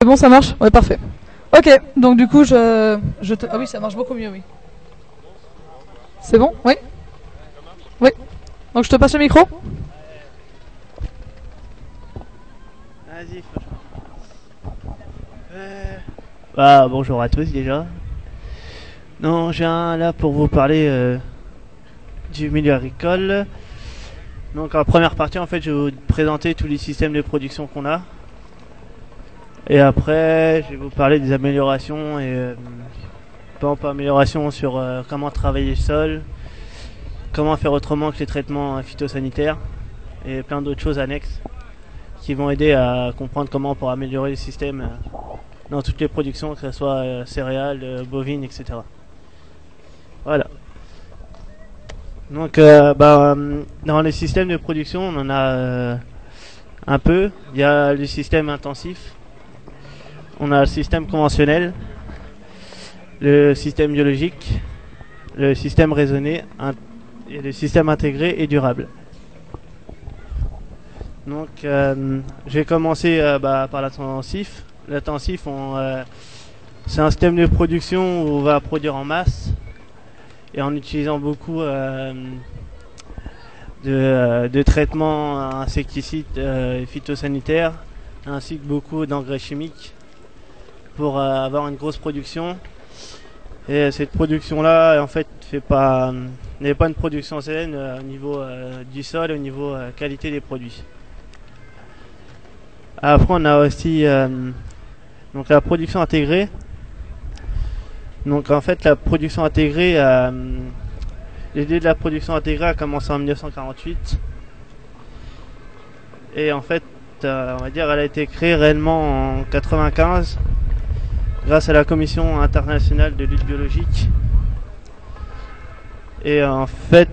C'est bon, ça marche? Ouais, parfait. Ok, donc du coup, je te... Ah oui, ça marche beaucoup mieux, oui. C'est bon? Oui? Oui. Donc je te passe le micro? Vas-y, bah, bonjour à tous déjà. Non, je viens là pour vous parler du milieu agricole. Donc en première partie, en fait, je vais vous présenter tous les systèmes de production qu'on a. Et après, je vais vous parler des améliorations et pas améliorations sur comment travailler le sol, comment faire autrement que les traitements phytosanitaires et plein d'autres choses annexes qui vont aider à comprendre comment on pourra améliorer le système dans toutes les productions, que ce soit céréales, bovines, etc. Voilà. Donc, dans les systèmes de production, on en a un peu. Il y a le système intensif, on a le système conventionnel, le système biologique, le système raisonné et le système intégré et durable. Donc, je vais commencer par l'intensif. L'intensif, c'est un système de production où on va produire en masse et en utilisant beaucoup de traitements insecticides et phytosanitaires, ainsi que beaucoup d'engrais chimiques pour avoir une grosse production. Et cette production-là, en fait, n'est pas une production saine au niveau du sol, au niveau qualité des produits. Après, on a aussi donc la production intégrée. Donc en fait, la production intégrée, l'idée de la production intégrée a commencé en 1948. Et en fait, on va dire, elle a été créée réellement en 95 grâce à la Commission internationale de lutte biologique. Et en fait,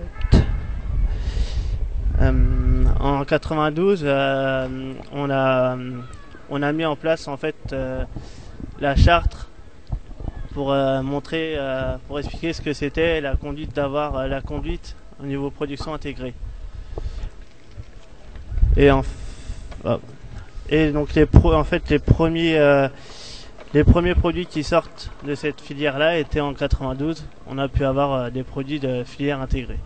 en 92, on a mis en place en fait la charte pour montrer, pour expliquer ce que c'était la conduite d'avoir la conduite au niveau production intégrée. Et donc en fait les premiers produits qui sortent de cette filière-là étaient en 92. On a pu avoir des produits de filière intégrée.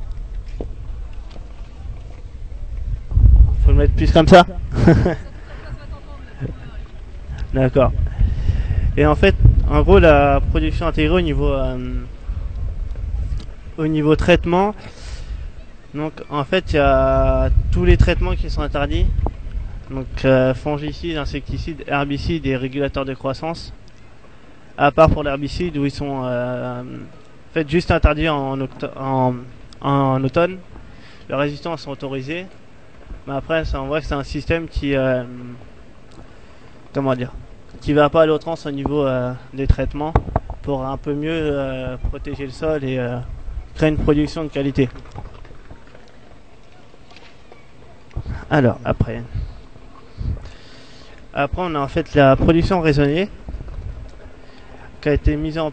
Faut le mettre plus comme ça. D'accord. Et en fait, en gros, la production intégrée au niveau traitement, donc en fait, il y a tous les traitements qui sont interdits. Donc fongicides, insecticides, herbicides et régulateurs de croissance. À part pour l'herbicide où ils sont fait juste interdits en automne. Les résistants sont autorisés. Mais après, on voit que c'est un système qui qui va pas à l'outrance au niveau des traitements pour un peu mieux protéger le sol et créer une production de qualité. Alors après on a en fait la production raisonnée qui a été mis en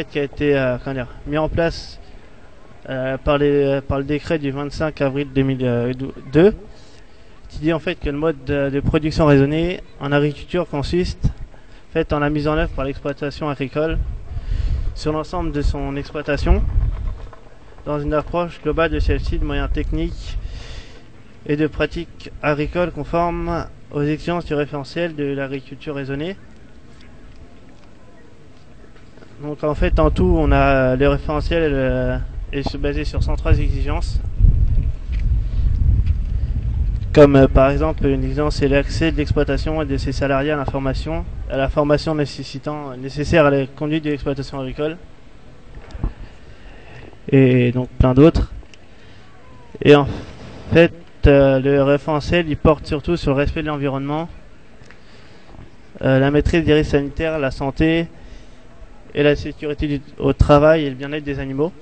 place par le décret du 25 avril 2002 qui dit en fait que le mode de production raisonnée en agriculture consiste en la mise en œuvre par l'exploitation agricole sur l'ensemble de son exploitation dans une approche globale de celle-ci de moyens techniques et de pratiques agricoles conformes aux exigences du référentiel de l'agriculture raisonnée. Donc en fait en tout on a le référentiel est basé sur 103 exigences. Comme par exemple une exigence c'est l'accès de l'exploitation et de ses salariés à la formation nécessaire à la conduite de l'exploitation agricole. Et donc plein d'autres. Et en fait le référentiel il porte surtout sur le respect de l'environnement, la maîtrise des risques sanitaires, la santé et la sécurité au travail et le bien-être des animaux.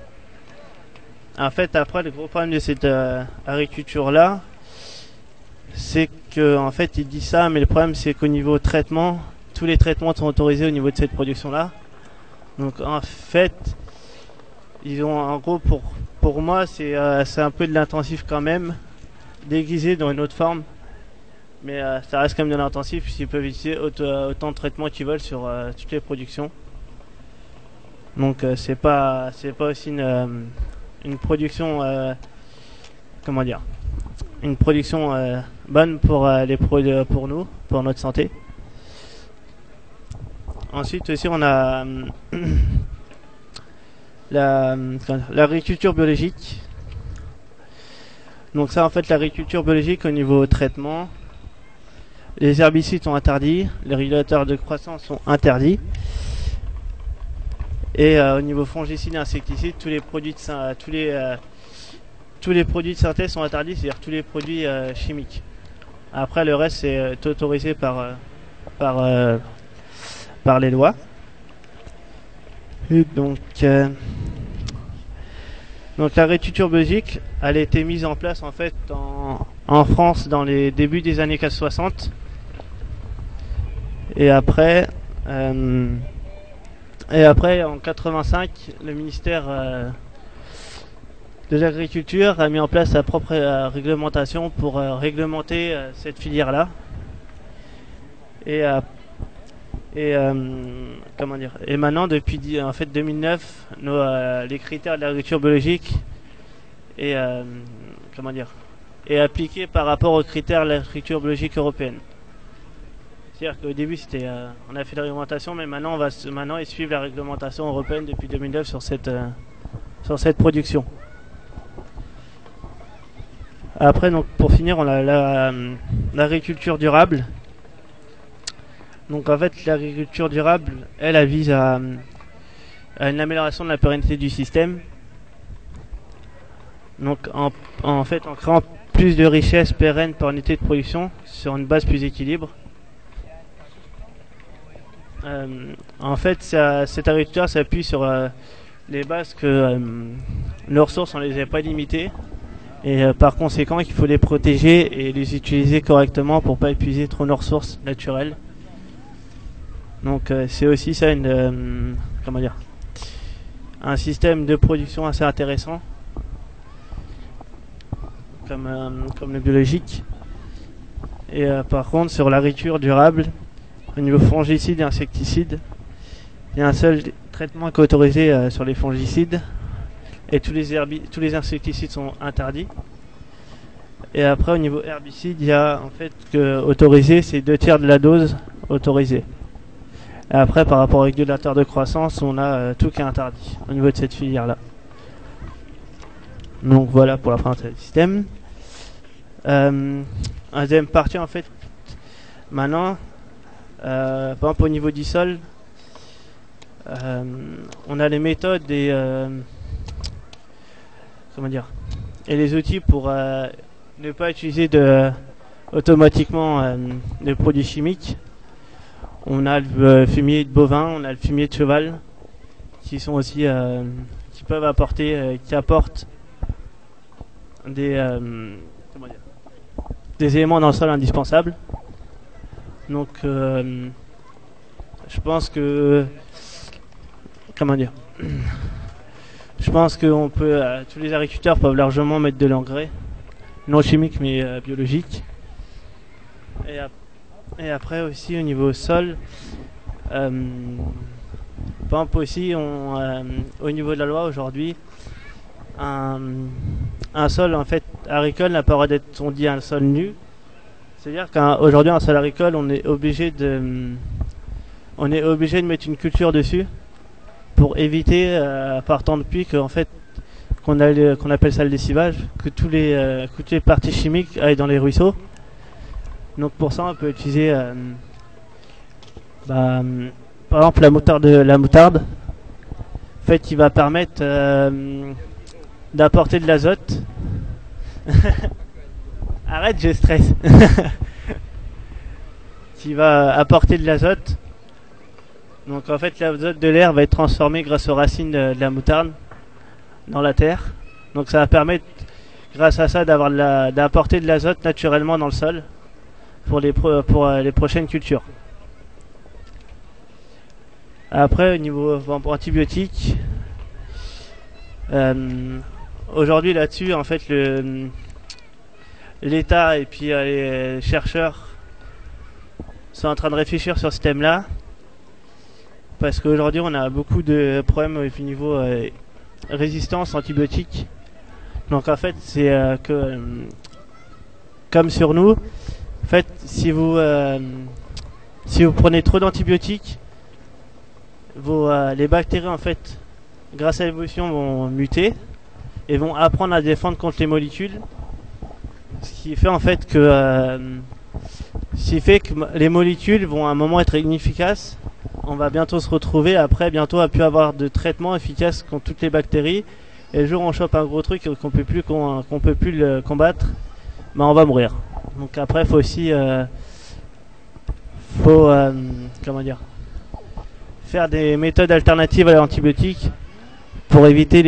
En fait après le gros problème de cette agriculture là c'est que en fait il dit ça mais le problème c'est qu'au niveau traitement tous les traitements sont autorisés au niveau de cette production là. Donc en fait ils ont en gros pour moi c'est un peu de l'intensif quand même déguisé dans une autre forme mais ça reste quand même de l'intensif puisqu'ils peuvent utiliser autant de traitements qu'ils veulent sur toutes les productions. Donc c'est pas aussi une production comment dire, une production bonne pour pour nous, pour notre santé. Ensuite aussi on a l'agriculture biologique. Donc ça en fait l'agriculture biologique au niveau traitement, les herbicides sont interdits, les régulateurs de croissance sont interdits. Et au niveau fongicide et insecticide, tous les produits de synthèse sont interdits, c'est-à-dire tous les produits chimiques. Après le reste c'est autorisé par les lois. Et donc l'agriculture biologique, elle a été mise en place en fait en France dans les débuts des années 60. Et après en 85, le ministère de l'Agriculture a mis en place sa propre réglementation pour réglementer cette filière-là. Comment dire, et maintenant depuis en fait 2009, les critères de l'agriculture biologique est comment dire, est appliqué par rapport aux critères de l'agriculture biologique européenne. C'est-à-dire qu'au début on a fait la réglementation, mais maintenant ils suivent la réglementation européenne depuis 2009 sur cette production. Après donc pour finir on a l'agriculture durable. Donc en fait l'agriculture durable elle vise à une amélioration de la pérennité du système. Donc en fait en créant plus de richesses pérennes par unité de production sur une base plus équilibre. En fait cette agriculture s'appuie sur les bases que nos ressources on les avait pas limitées et par conséquent il faut les protéger et les utiliser correctement pour pas épuiser trop nos ressources naturelles. Donc c'est aussi ça comment dire, un système de production assez intéressant comme le biologique. Et par contre sur l'agriculture durable, au niveau fongicides et insecticides, il y a un seul traitement qui est autorisé sur les fongicides et tous les insecticides sont interdits. Et après au niveau herbicide, il y a en fait que autorisé, c'est 2/3 de la dose autorisée. Et après par rapport aux régulateurs de croissance, on a tout qui est interdit au niveau de cette filière là. Donc voilà pour la présentation du système. Deuxième partie en fait, maintenant par exemple au niveau du sol, on a les méthodes et comment dire, et les outils pour ne pas utiliser automatiquement de produits chimiques. On a le fumier de bovin, on a le fumier de cheval, qui sont aussi qui peuvent apporter, qui apportent des éléments dans le sol indispensables. Donc je pense que comment dire, je pense que tous les agriculteurs peuvent largement mettre de l'engrais non chimique mais biologique. Et après aussi au niveau sol, par exemple aussi au niveau de la loi aujourd'hui, un sol en fait agricole n'a pas le droit d'être, on dit, un sol nu. C'est-à-dire qu'aujourd'hui un sol agricole on est obligé de mettre une culture dessus pour éviter partant depuis qu'en fait qu'on appelle ça le lessivage, que toutes les parties chimiques aillent dans les ruisseaux. Donc pour ça on peut utiliser par exemple la moutarde en fait qui va permettre d'apporter de l'azote. Arrête, je stresse. Qui va apporter de l'azote. Donc en fait l'azote de l'air va être transformé grâce aux racines de la moutarde dans la terre. Donc ça va permettre grâce à ça d'apporter de l'azote naturellement dans le sol pour les prochaines cultures. Après au niveau antibiotiques, aujourd'hui là-dessus en fait l'État et puis les chercheurs sont en train de réfléchir sur ce thème-là. Parce qu'aujourd'hui, on a beaucoup de problèmes au niveau résistance antibiotique. Donc en fait, c'est que comme sur nous, en fait, si vous prenez trop d'antibiotiques, les bactéries en fait, grâce à l'évolution, vont muter et vont apprendre à défendre contre les molécules. Ce qui fait en fait que les molécules vont à un moment être inefficaces. On va bientôt se retrouver après, bientôt à plus avoir de traitement efficace contre toutes les bactéries. Et le jour où on chope un gros truc qu'on peut plus le combattre, ben on va mourir. Donc après, faut aussi comment dire, faire des méthodes alternatives à l'antibiotique pour éviter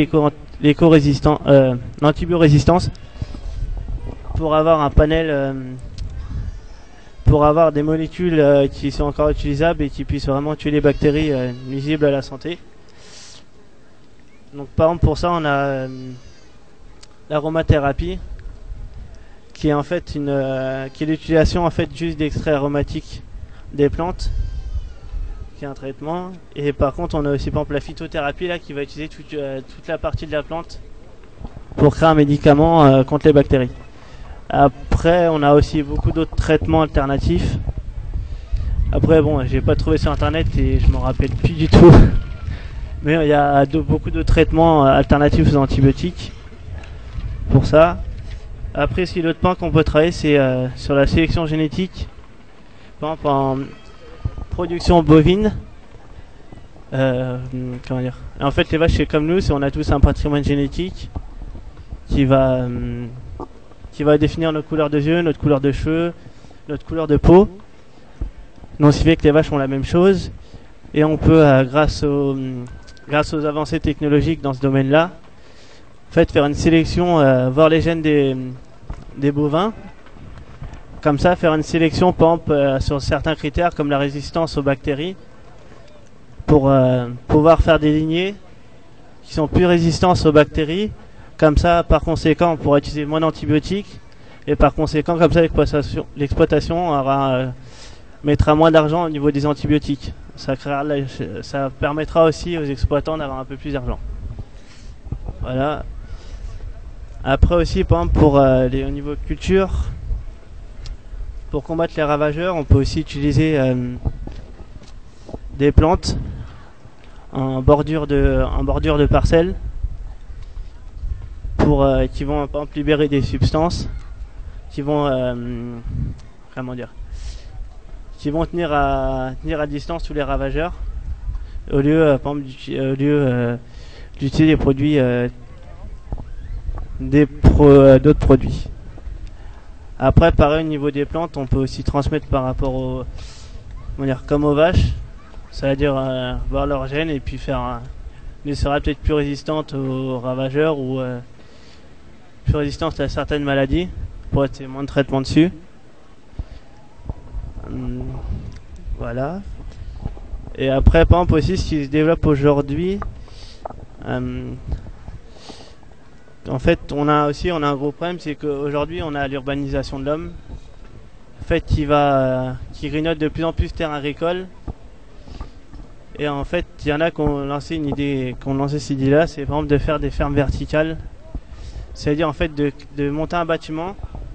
l'antibiorésistance, pour avoir un panel, pour avoir des molécules qui sont encore utilisables et qui puissent vraiment tuer les bactéries nuisibles à la santé. Donc par exemple pour ça on a l'aromathérapie qui est en fait qui est l'utilisation en fait juste d'extraits aromatiques des plantes, qui est un traitement. Et par contre on a aussi par exemple la phytothérapie là qui va utiliser toute la partie de la plante pour créer un médicament contre les bactéries. Après on a aussi beaucoup d'autres traitements alternatifs. Après bon, j'ai pas trouvé sur internet et je m'en rappelle plus du tout. Mais il y a beaucoup de traitements alternatifs aux antibiotiques pour ça. Après, si l'autre point qu'on peut travailler, c'est sur la sélection génétique. Par exemple, en production bovine. Comment dire ? En fait, les vaches, c'est comme nous, on a tous un patrimoine génétique qui va définir notre couleur de yeux, notre couleur de cheveux, notre couleur de peau. Donc, ce qui fait que les vaches ont la même chose. Et on peut, grâce aux avancées technologiques dans ce domaine-là, en fait, faire une sélection, voir les gènes des bovins. Comme ça, faire une sélection, par exemple, sur certains critères comme la résistance aux bactéries, pour pouvoir faire des lignées qui sont plus résistantes aux bactéries. Comme ça, par conséquent, on pourra utiliser moins d'antibiotiques. Et par conséquent, comme ça, l'exploitation mettra moins d'argent au niveau des antibiotiques. Ça permettra aussi aux exploitants d'avoir un peu plus d'argent. Voilà. Après aussi, par exemple, au niveau culture, pour combattre les ravageurs, on peut aussi utiliser des plantes en bordure de parcelles qui vont par exemple libérer des substances qui vont qui vont tenir à distance tous les ravageurs au lieu d'utiliser des produits d'autres produits. Après, pareil, au niveau des plantes, on peut aussi transmettre par rapport comme aux vaches, c'est-à-dire voir leurs gènes et puis faire une sera peut-être plus résistante aux ravageurs ou plus résistante à certaines maladies pour être moins de traitement dessus. Voilà. Et après, par exemple aussi, ce qui se développe aujourd'hui, en fait, on a un gros problème, c'est qu'aujourd'hui, on a l'urbanisation de l'homme, en fait, qui grignote de plus en plus de terres agricoles. Et en fait, il y en a qui ont lancé cette idée-là, c'est par exemple de faire des fermes verticales, c'est-à-dire en fait de monter un bâtiment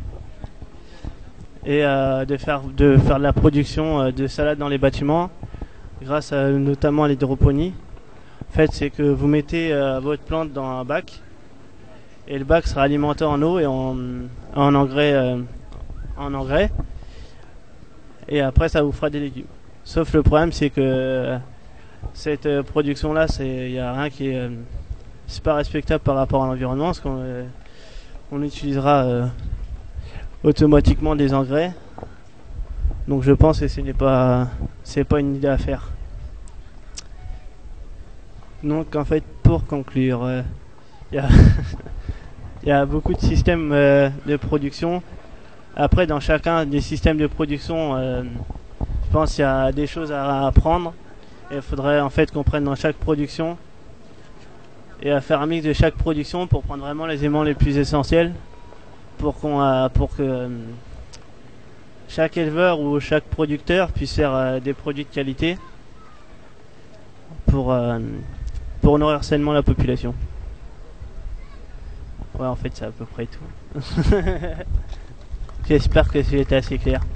et de faire de la production de salade dans les bâtiments, grâce notamment à l'hydroponie. En fait, c'est que vous mettez votre plante dans un bac. Et le bac sera alimenté en eau et en engrais, et après ça vous fera des légumes. Sauf le problème, c'est que cette production-là, il y a rien qui est, c'est pas respectable par rapport à l'environnement, parce qu'on utilisera automatiquement des engrais. Donc je pense que c'est pas une idée à faire. Donc en fait, pour conclure, il y a beaucoup de systèmes de production. Après, dans chacun des systèmes de production, je pense qu'il y a des choses à apprendre. Et il faudrait en fait qu'on prenne dans chaque production et à faire un mix de chaque production pour prendre vraiment les éléments les plus essentiels pour chaque éleveur ou chaque producteur puisse faire des produits de qualité pour nourrir sainement la population. Ouais, en fait, c'est à peu près tout. J'espère que j'ai été assez clair.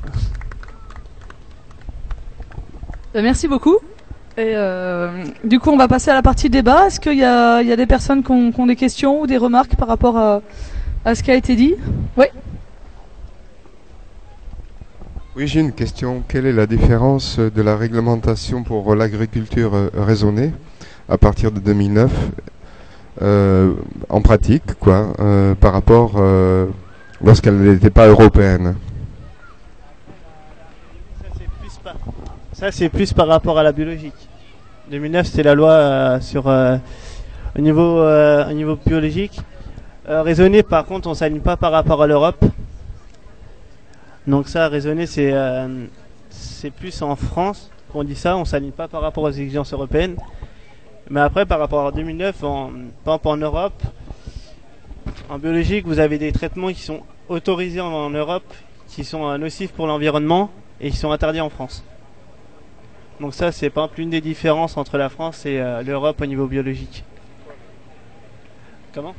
Merci beaucoup. Et du coup, on va passer à la partie débat. Est-ce qu'il y a des personnes qui ont des questions ou des remarques par rapport à ce qui a été dit? Oui. Oui, j'ai une question. Quelle est la différence de la réglementation pour l'agriculture raisonnée à partir de 2009 en pratique, quoi, par rapport lorsqu'elle n'était pas européenne? Ça, c'est plus par rapport à la biologique. 2009, c'était la loi au niveau biologique. Raisonner, par contre, on ne s'aligne pas par rapport à l'Europe. Donc ça, raisonner, c'est plus en France qu'on dit ça. On ne s'aligne pas par rapport aux exigences européennes. Mais après, par rapport à 2009, par exemple en Europe, en biologique, vous avez des traitements qui sont autorisés en Europe, qui sont nocifs pour l'environnement et qui sont interdits en France. Donc ça, c'est par exemple l'une des différences entre la France et l'Europe au niveau biologique. Comment ?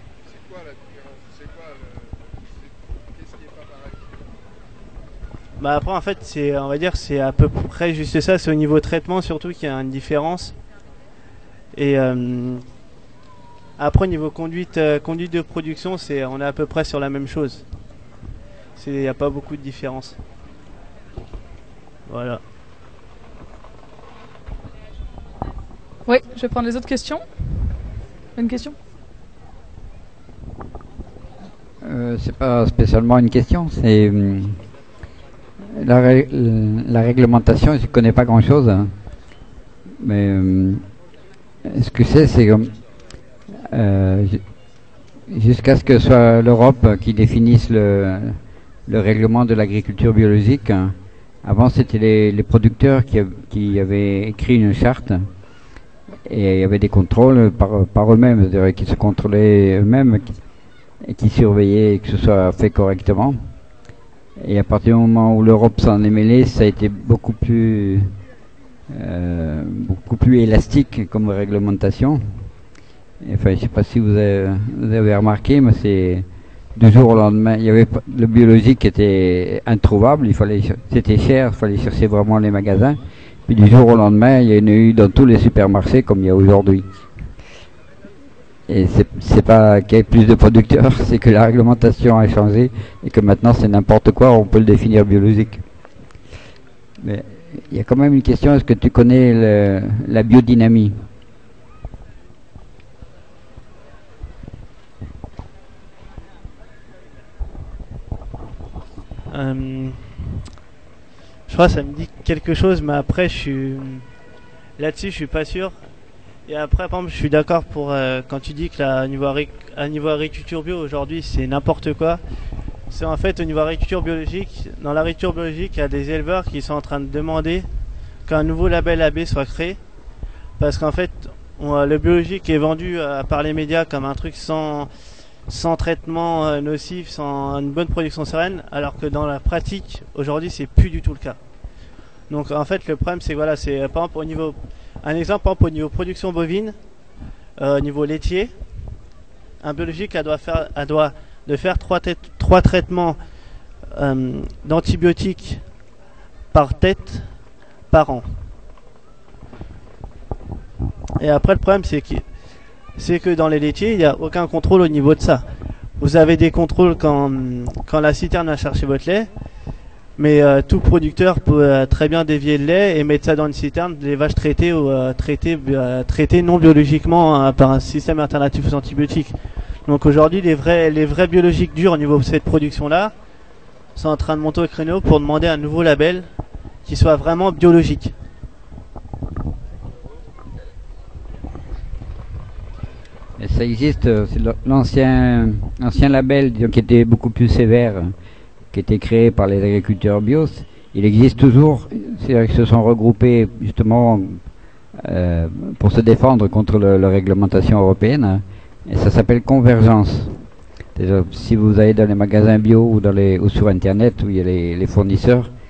C'est quoi la différence? Qu'est-ce qui est pas pareil? Bah après, en fait, on va dire, c'est à peu près juste ça. C'est au niveau traitement surtout qu'il y a une différence. Et après, au niveau conduite de production, on est à peu près sur la même chose. Il n'y a pas beaucoup de différence. Voilà. Oui, je vais prendre les autres questions. Une question? C'est pas spécialement une question, c'est la réglementation. Je connais pas grand-chose, hein. Mais ce que c'est comme jusqu'à ce que ce soit l'Europe qui définisse le règlement de l'agriculture biologique. Hein. Avant, c'était les producteurs qui avaient écrit une charte. Et il y avait des contrôles par eux-mêmes, c'est-à-dire qu'ils se contrôlaient eux-mêmes et qui surveillaient que ce soit fait correctement. Et à partir du moment où l'Europe s'en est mêlée, ça a été beaucoup plus élastique comme réglementation. Et, enfin, je ne sais pas si vous avez remarqué, mais c'est du jour au lendemain. Il y avait le biologique qui était introuvable, c'était cher, il fallait chercher vraiment les magasins. Puis du jour au lendemain, il y en a eu dans tous les supermarchés comme il y a aujourd'hui. Et c'est pas qu'il y ait plus de producteurs, c'est que la réglementation a changé et que maintenant c'est n'importe quoi, on peut le définir biologique. Mais il y a quand même une question, est-ce que tu connais la biodynamie? Je crois que ça me dit quelque chose, mais après là-dessus je suis pas sûr. Et après, par exemple, je suis d'accord pour quand tu dis que à niveau agriculture bio aujourd'hui c'est n'importe quoi. C'est en fait au niveau agriculture biologique. Dans l'agriculture biologique, il y a des éleveurs qui sont en train de demander qu'un nouveau label AB soit créé, parce qu'en fait le biologique est vendu par les médias comme un truc sans traitement nocif, sans une bonne production sereine, alors que dans la pratique, aujourd'hui, c'est plus du tout le cas. Donc en fait, le problème, c'est voilà, c'est par exemple un exemple, par exemple, au niveau production bovine, au niveau laitier, un biologique, elle doit faire trois traitements d'antibiotiques par tête par an. Et après, le problème, c'est que dans les laitiers, il n'y a aucun contrôle au niveau de ça. Vous avez des contrôles quand la citerne va chercher votre lait, mais tout producteur peut très bien dévier le lait et mettre ça dans une citerne, des vaches traitées ou traitées non biologiquement par un système alternatif aux antibiotiques. Donc aujourd'hui, les vrais biologiques durs au niveau de cette production-là sont en train de monter au créneau pour demander un nouveau label qui soit vraiment biologique. Et ça existe, c'est l'ancien label qui était beaucoup plus sévère, qui était créé par les agriculteurs bio. Il existe toujours, c'est-à-dire qu'ils se sont regroupés justement pour se défendre contre la réglementation européenne, et ça s'appelle Convergence. Déjà, si vous allez dans les magasins bio ou sur internet où il y a les fournisseurs,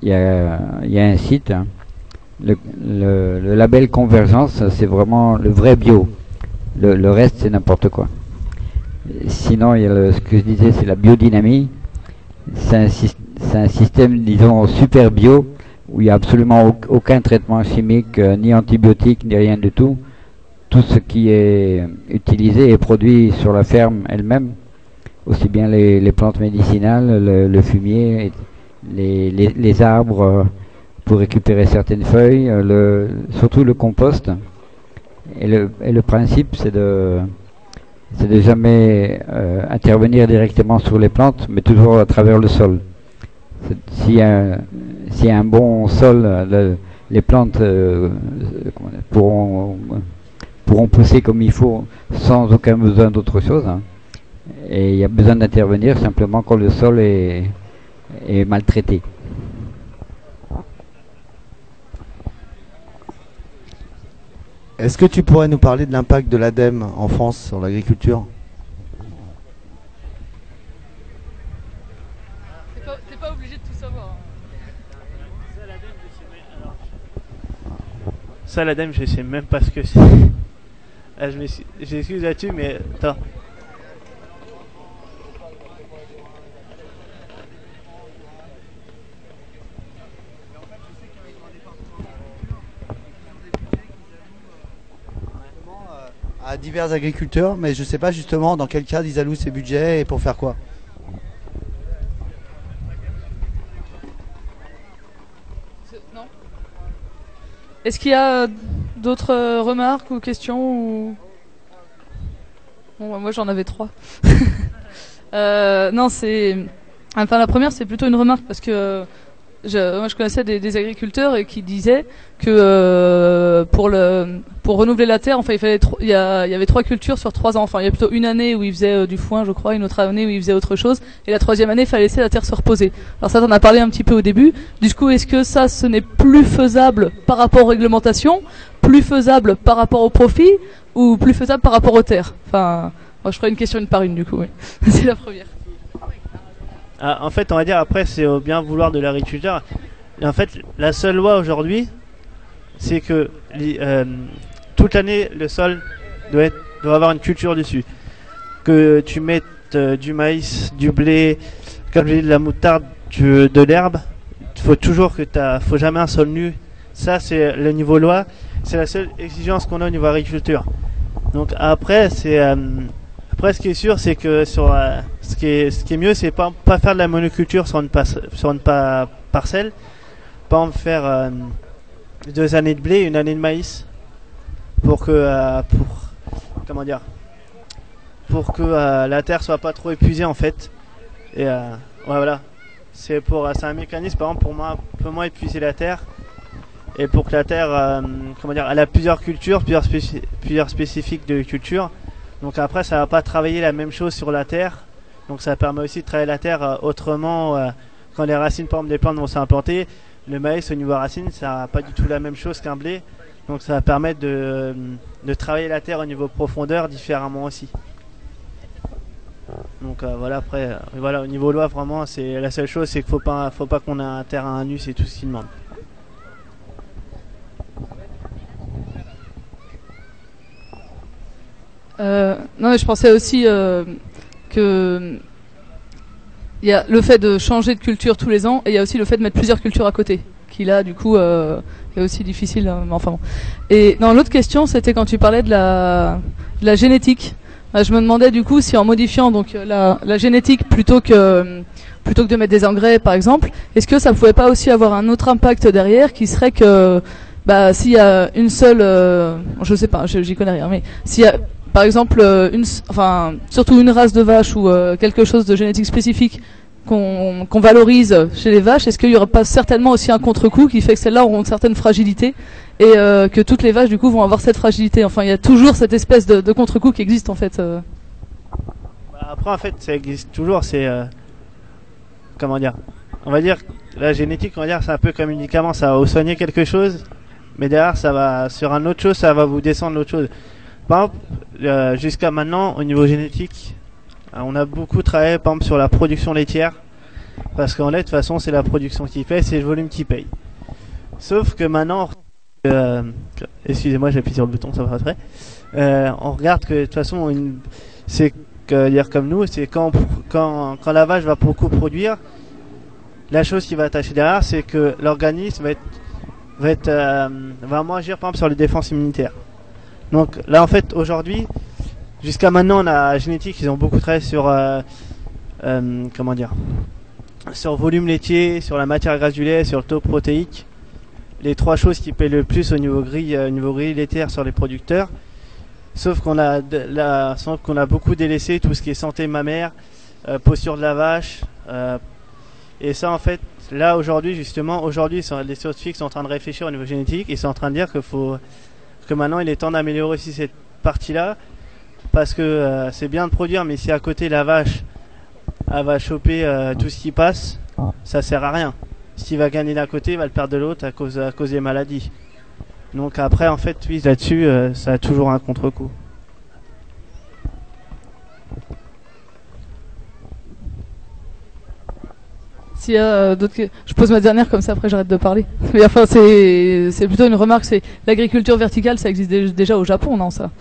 il y a un site, hein. Le label Convergence, c'est vraiment le vrai bio. Le reste, c'est n'importe quoi. Sinon, il y a ce que je disais, c'est la biodynamie. C'est un système, disons, super bio, où il n'y a absolument aucun traitement chimique, ni antibiotique, ni rien du tout. Tout ce qui est utilisé est produit sur la ferme elle-même, aussi bien les plantes médicinales, le fumier, les arbres pour récupérer certaines feuilles, surtout le compost. Et le principe, c'est de jamais intervenir directement sur les plantes, mais toujours à travers le sol. S'il y a un bon sol, les plantes pourront pousser comme il faut sans aucun besoin d'autre chose, hein. Et il y a besoin d'intervenir simplement quand le sol est maltraité. Est-ce que tu pourrais nous parler de l'impact de l'ADEME en France sur l'agriculture? T'es pas obligé de tout savoir. Ça, l'ADEME, je sais même pas ce que c'est. Ah, j'excuse là-dessus, mais attends. À divers agriculteurs, mais je sais pas justement dans quel cadre ils allouent ces budgets et pour faire quoi. Non. Est-ce qu'il y a d'autres remarques ou questions ou... Bon, moi j'en avais 3. Non, enfin la première c'est plutôt une remarque parce que moi je connaissais des agriculteurs et qui disaient que pour renouveler la terre, enfin il y avait 3 cultures sur 3 ans. Enfin il y a plutôt une année où ils faisaient du foin, je crois, une autre année où ils faisaient autre chose, et la 3e année il fallait laisser la terre se reposer. Alors ça t'en as parlé un petit peu au début. Du coup, est-ce que ça ce n'est plus faisable par rapport aux réglementations, plus faisable par rapport au profit, ou plus faisable par rapport aux terres? Enfin, moi je ferai une question une par une du coup. Oui. C'est la première. Ah, en fait, on va dire après, c'est au bien vouloir de l'agriculteur. Et en fait, la seule loi aujourd'hui, c'est que toute l'année, le sol doit avoir une culture dessus. Que tu mettes du maïs, du blé, comme je dis, de la moutarde, de l'herbe, il faut toujours faut jamais un sol nu. Ça, c'est le niveau loi. C'est la seule exigence qu'on a au niveau agriculture. Donc après, ce qui est sûr, c'est que ce qui est mieux, c'est pas faire de la monoculture sur une parcelle. Pas en faire 2 années de blé, 1 année de maïs, pour que la terre soit pas trop épuisée en fait. Et ouais, voilà, c'est un mécanisme par exemple pour moi un peu moins épuiser la terre, et pour que la terre elle a plusieurs cultures, plusieurs spécifiques de culture. Donc après, ça va pas travailler la même chose sur la terre. Donc ça permet aussi de travailler la terre autrement. Quand les racines, par exemple, des plantes vont s'implanter, le maïs au niveau racine, ça n'a pas du tout la même chose qu'un blé. Donc ça va permettre de travailler la terre au niveau profondeur différemment aussi. Donc voilà, après, voilà, au niveau loi, vraiment, c'est la seule chose, c'est qu'il faut pas qu'on ait un terrain nu, c'est tout ce qu'il demande. Non, mais je pensais aussi que il y a le fait de changer de culture tous les ans, et il y a aussi le fait de mettre plusieurs cultures à côté, qui là, du coup, est aussi difficile. Enfin bon. Et non, l'autre question, c'était quand tu parlais de la génétique. Je me demandais du coup si en modifiant donc la génétique plutôt que de mettre des engrais, par exemple, est-ce que ça pouvait pas aussi avoir un autre impact derrière, qui serait que s'il y a une seule, je sais pas, j'y connais rien, mais s'il y a par exemple surtout une race de vache ou quelque chose de génétique spécifique qu'on valorise chez les vaches, est-ce qu'il y aura pas certainement aussi un contre-coup qui fait que celles-là auront une certaine fragilité, et que toutes les vaches du coup vont avoir cette fragilité? Enfin, il y a toujours cette espèce de contre-coup qui existe en fait. Après, en fait, ça existe toujours. C'est comment dire, on va dire la génétique, on va dire, c'est un peu comme un médicament, ça va vous soigner quelque chose, mais derrière ça va sur un autre chose, ça va vous descendre l'autre chose. Par exemple, jusqu'à maintenant, au niveau génétique, on a beaucoup travaillé par exemple sur la production laitière, Parce qu'en lait, de toute façon, c'est la production qui paye, c'est le volume qui paye. Sauf que maintenant, excusez-moi, j'ai appuyé sur le bouton, ça va après. On regarde que de toute façon, c'est dire comme nous, c'est quand la vache va beaucoup produire, la chose qui va attacher derrière, c'est que l'organisme va moins agir par exemple sur les défenses immunitaires. Donc là, en fait, aujourd'hui, jusqu'à maintenant, on a génétique, ils ont beaucoup travaillé sur comment dire, sur volume laitier, sur la matière grasse du lait, sur le taux protéique, les trois choses qui paient le plus au niveau grille laitière sur les producteurs. Sauf qu'on a beaucoup délaissé tout ce qui est santé mammaire, posture de la vache, et ça en fait, là aujourd'hui justement, les scientifiques sont en train de réfléchir au niveau génétique, ils sont en train de dire que maintenant il est temps d'améliorer aussi cette partie-là, parce que c'est bien de produire, mais si à côté la vache elle va choper tout ce qui passe, ça sert à rien. S'il va gagner d'un côté, il va le perdre de l'autre à cause des maladies. Donc après, en fait, oui, là-dessus, ça a toujours un contre-coup. S'il y a d'autres, je pose ma dernière comme ça, après j'arrête de parler. Mais enfin, c'est plutôt une remarque. C'est l'agriculture verticale, ça existe déjà au Japon, non ça?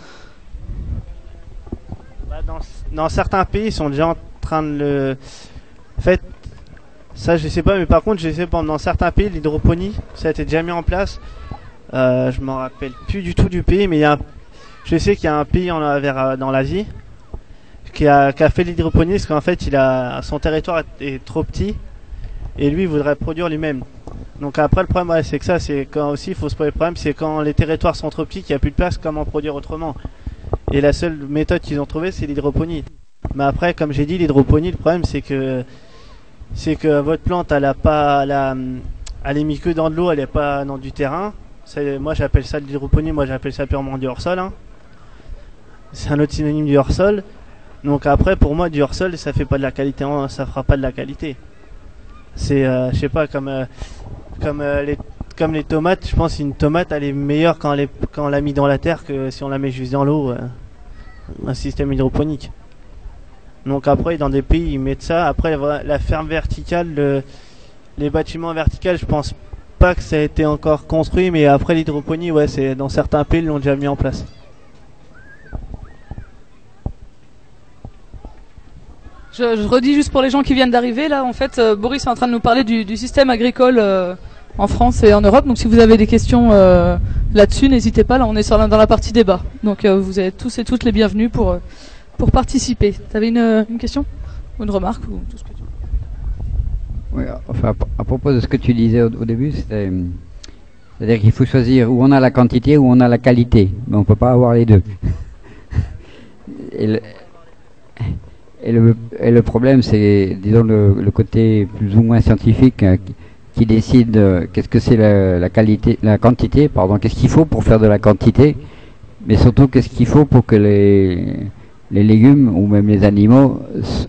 Dans certains pays, ils sont déjà en train de le. En fait, ça, je sais pas, mais par contre, je sais pas, dans certains pays, l'hydroponie, ça a été déjà mis en place. Je m'en rappelle plus du tout du pays, mais je sais qu'il y a un pays dans l'Asie qui a fait l'hydroponie parce qu'en fait son territoire est trop petit et lui il voudrait produire lui-même. Donc après le problème c'est que ça, c'est quand aussi il faut se poser le problème, c'est quand les territoires sont trop petits, qu'il n'y a plus de place, comment produire autrement. Et la seule méthode qu'ils ont trouvée, c'est l'hydroponie. Mais après, comme j'ai dit, l'hydroponie, le problème c'est que votre plante elle est mise que dans de l'eau, elle n'est pas dans du terrain. Moi j'appelle ça de l'hydroponie, moi j'appelle ça purement du hors-sol. Hein. C'est un autre synonyme du hors-sol. Donc après, pour moi, du hors-sol, ça fait pas de la qualité, ça fera pas de la qualité. C'est, je sais pas, comme les tomates, je pense qu'une tomate, elle est meilleure quand on l'a mis dans la terre que si on la met juste dans l'eau, un système hydroponique. Donc après, dans des pays, ils mettent ça. Après, la ferme verticale, les bâtiments verticaux, je pense pas que ça a été encore construit, mais après l'hydroponie, ouais, c'est dans certains pays, ils l'ont déjà mis en place. Je redis juste pour les gens qui viennent d'arriver, là, en fait, Boris est en train de nous parler du système agricole en France et en Europe. Donc si vous avez des questions là-dessus, n'hésitez pas, là on est dans la partie débat. Donc vous êtes tous et toutes les bienvenus pour participer. Tu avais une question ou une remarque ou tout ce que tu veux? Oui, enfin, à propos de ce que tu disais au début, c'est-à-dire qu'il faut choisir où on a la quantité, où on a la qualité, mais on ne peut pas avoir les deux. Et le problème, c'est, disons, le côté plus ou moins scientifique qui décide qu'est-ce que c'est la quantité, pardon, qu'est-ce qu'il faut pour faire de la quantité, mais surtout qu'est-ce qu'il faut pour que les légumes ou même les animaux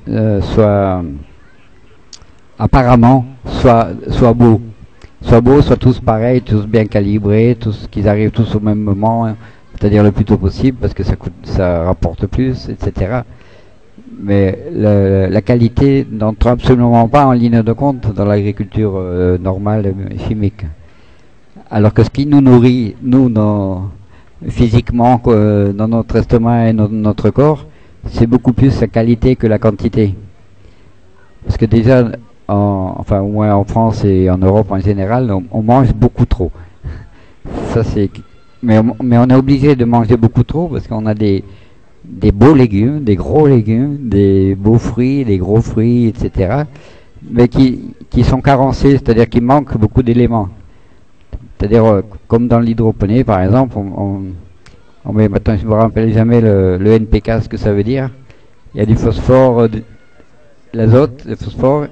apparemment soient beaux, soient tous pareils, tous bien calibrés, tous qu'ils arrivent tous au même moment, c'est-à-dire le plus tôt possible parce que ça rapporte plus, etc. Mais la qualité n'entre absolument pas en ligne de compte dans l'agriculture normale chimique. Alors que ce qui nous nourrit, physiquement, dans notre estomac et notre corps, c'est beaucoup plus la qualité que la quantité. Parce que déjà, enfin au moins en France et en Europe en général, on mange beaucoup trop. Ça mais on est obligé de manger beaucoup trop parce qu'on a des beaux légumes, des gros légumes, des beaux fruits, des gros fruits, etc. Mais qui sont carencés, c'est-à-dire qu'il manque beaucoup d'éléments. C'est-à-dire, comme dans l'hydroponie, par exemple, on met, maintenant je ne me rappelle jamais le NPK, ce que ça veut dire. Il y a du phosphore, l'azote, le phosphore,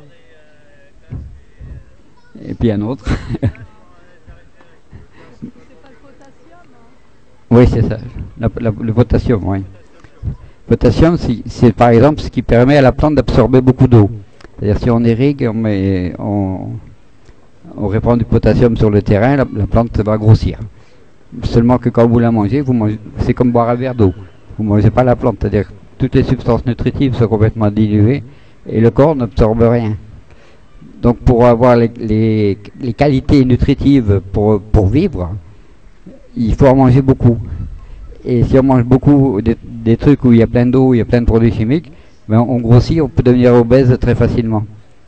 et puis un autre. Oui, c'est ça, le potassium, oui. Le potassium, c'est par exemple ce qui permet à la plante d'absorber beaucoup d'eau. C'est-à-dire si on irrigue, on répand du potassium sur le terrain, la plante va grossir. Seulement que quand vous la mangez, c'est comme boire un verre d'eau. Vous ne mangez pas la plante, c'est-à-dire que toutes les substances nutritives sont complètement diluées et le corps n'absorbe rien. Donc pour avoir les qualités nutritives pour vivre, il faut en manger beaucoup. Et si on mange beaucoup des trucs où il y a plein d'eau, il y a plein de produits chimiques, ben on grossit, on peut devenir obèse très facilement.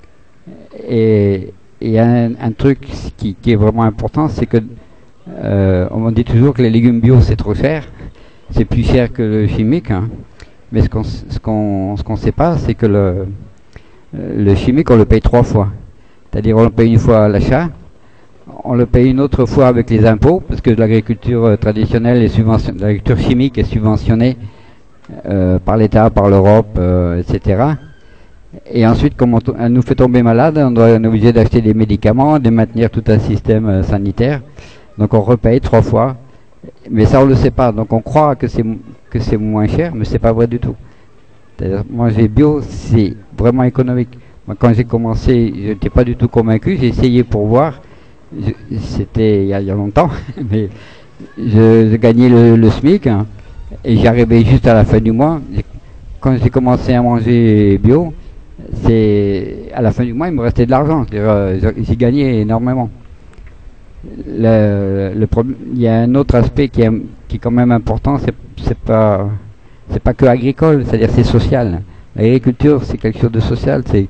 Et un truc qui est vraiment important, c'est que on dit toujours que les légumes bio c'est trop cher, c'est plus cher que le chimique, hein. Mais ce qu'on sait pas, c'est que le chimique on le paye 3 fois. C'est-à-dire on le paye une fois à l'achat, on le paye une autre fois avec les impôts, parce que l'agriculture traditionnelle l'agriculture chimique est subventionnée par l'État, par l'Europe, etc. Et ensuite, comme elle nous fait tomber malade, on est obligé d'acheter des médicaments, de maintenir tout un système sanitaire. Donc on repaye 3 fois. Mais ça, on le sait pas. Donc on croit que c'est moins cher, mais c'est pas vrai du tout. C'est-à-dire, manger bio, c'est vraiment économique. Moi, quand j'ai commencé, je n'étais pas du tout convaincu. J'ai essayé pour voir. C'était il y a longtemps, mais je gagnais le SMIC, hein, et j'arrivais juste à la fin du mois. Quand j'ai commencé à manger bio, à la fin du mois, il me restait de l'argent. J'ai gagné énormément. Il y a un autre aspect qui est quand même important, c'est pas que agricole, c'est-à-dire c'est social. L'agriculture, c'est quelque chose de social. C'est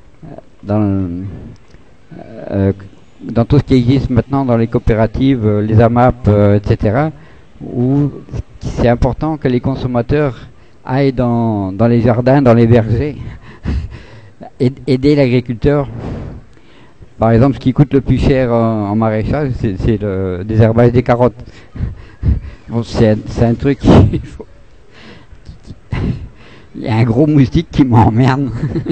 dans tout ce qui existe maintenant dans les coopératives, les AMAP, etc., où c'est important que les consommateurs aillent dans les jardins, dans les vergers, aider l'agriculteur. Par exemple, ce qui coûte le plus cher en maraîchage, c'est le désherbage des carottes. Bon, c'est un truc qu'il faut... Il y a un gros moustique qui m'emmerde.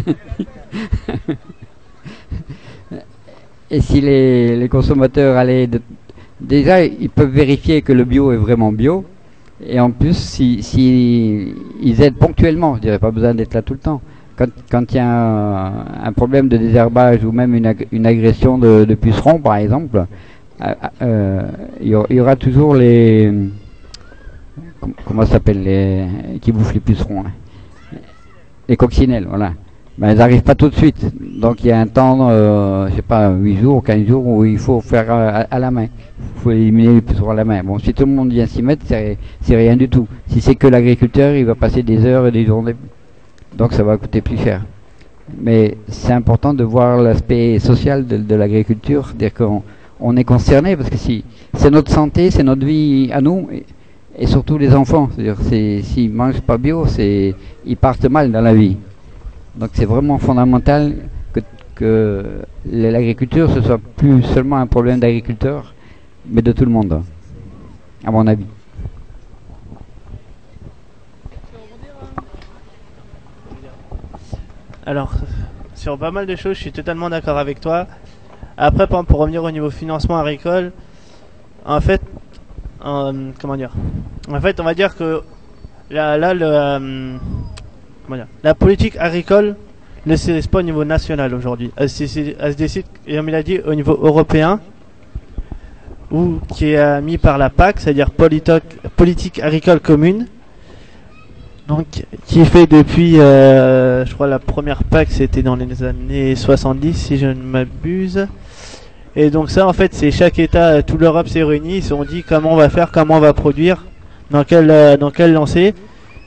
Et si les consommateurs allaient... Déjà, ils peuvent vérifier que le bio est vraiment bio. Et en plus, si ils aident ponctuellement, je dirais pas besoin d'être là tout le temps. Quand il y a un problème de désherbage ou même une agression de pucerons, par exemple, il y aura toujours les... Comment ça s'appelle, qui bouffent les pucerons, hein, les coccinelles, voilà. Ben, elles n'arrivent pas tout de suite. Donc il y a un temps, je sais pas, 8 jours, 15 jours, où il faut faire à la main. Il faut éliminer les pucerons à la main. Bon, si tout le monde vient s'y mettre, c'est rien du tout. Si c'est que l'agriculteur, il va passer des heures et des journées. Donc ça va coûter plus cher. Mais c'est important de voir l'aspect social de l'agriculture, dire qu'on est concerné, parce que si c'est notre santé, c'est notre vie à nous, et surtout les enfants. C'est-à-dire, s'ils mangent pas bio, ils partent mal dans la vie. Donc c'est vraiment fondamental que l'agriculture, ce soit plus seulement un problème d'agriculteur, mais de tout le monde, à mon avis. Alors, sur pas mal de choses, je suis totalement d'accord avec toi. Après, pour revenir au niveau financement agricole, en fait, comment dire ? En fait, on va dire que la politique agricole ne se décide pas au niveau national aujourd'hui. Elle se décide, comme il a dit, au niveau européen, ou qui est mis par la PAC, c'est-à-dire politique agricole commune. Donc, qui est fait depuis, je crois, la première PAC, c'était dans les années 70, si je ne m'abuse. Et donc ça, en fait, c'est chaque État, toute l'Europe s'est réunie, ils se sont dit comment on va faire, comment on va produire, dans quelle lancée.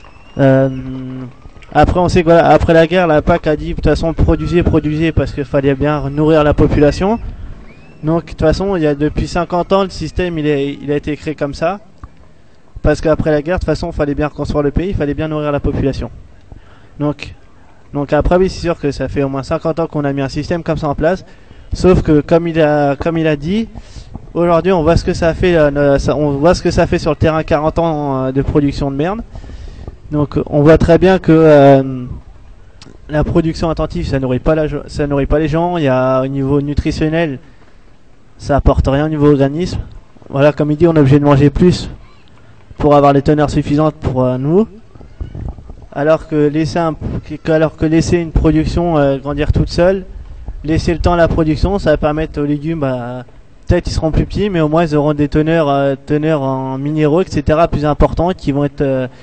Après, on sait que voilà, après la guerre, la PAC a dit de toute façon produisez, parce qu'il fallait bien nourrir la population. Donc, de toute façon, depuis 50 ans, le système, il a été créé comme ça. Parce qu'après la guerre, de toute façon, il fallait bien reconstruire le pays, il fallait bien nourrir la population. Donc après, oui, c'est sûr que ça fait au moins 50 ans qu'on a mis un système comme ça en place. Sauf que, comme il a dit, aujourd'hui, on voit ce que ça fait, on voit ce que ça fait sur le terrain 40 ans de production de merde. Donc, on voit très bien que la production intensive, ça nourrit pas les gens. Il y a au niveau nutritionnel, ça apporte rien au niveau organisme. Voilà, comme il dit, on est obligé de manger plus pour avoir les teneurs suffisantes pour nous, alors que laisser une production grandir toute seule, laisser le temps à la production, ça va permettre aux légumes, peut-être ils seront plus petits, mais au moins ils auront des teneurs en minéraux, etc. plus importants dont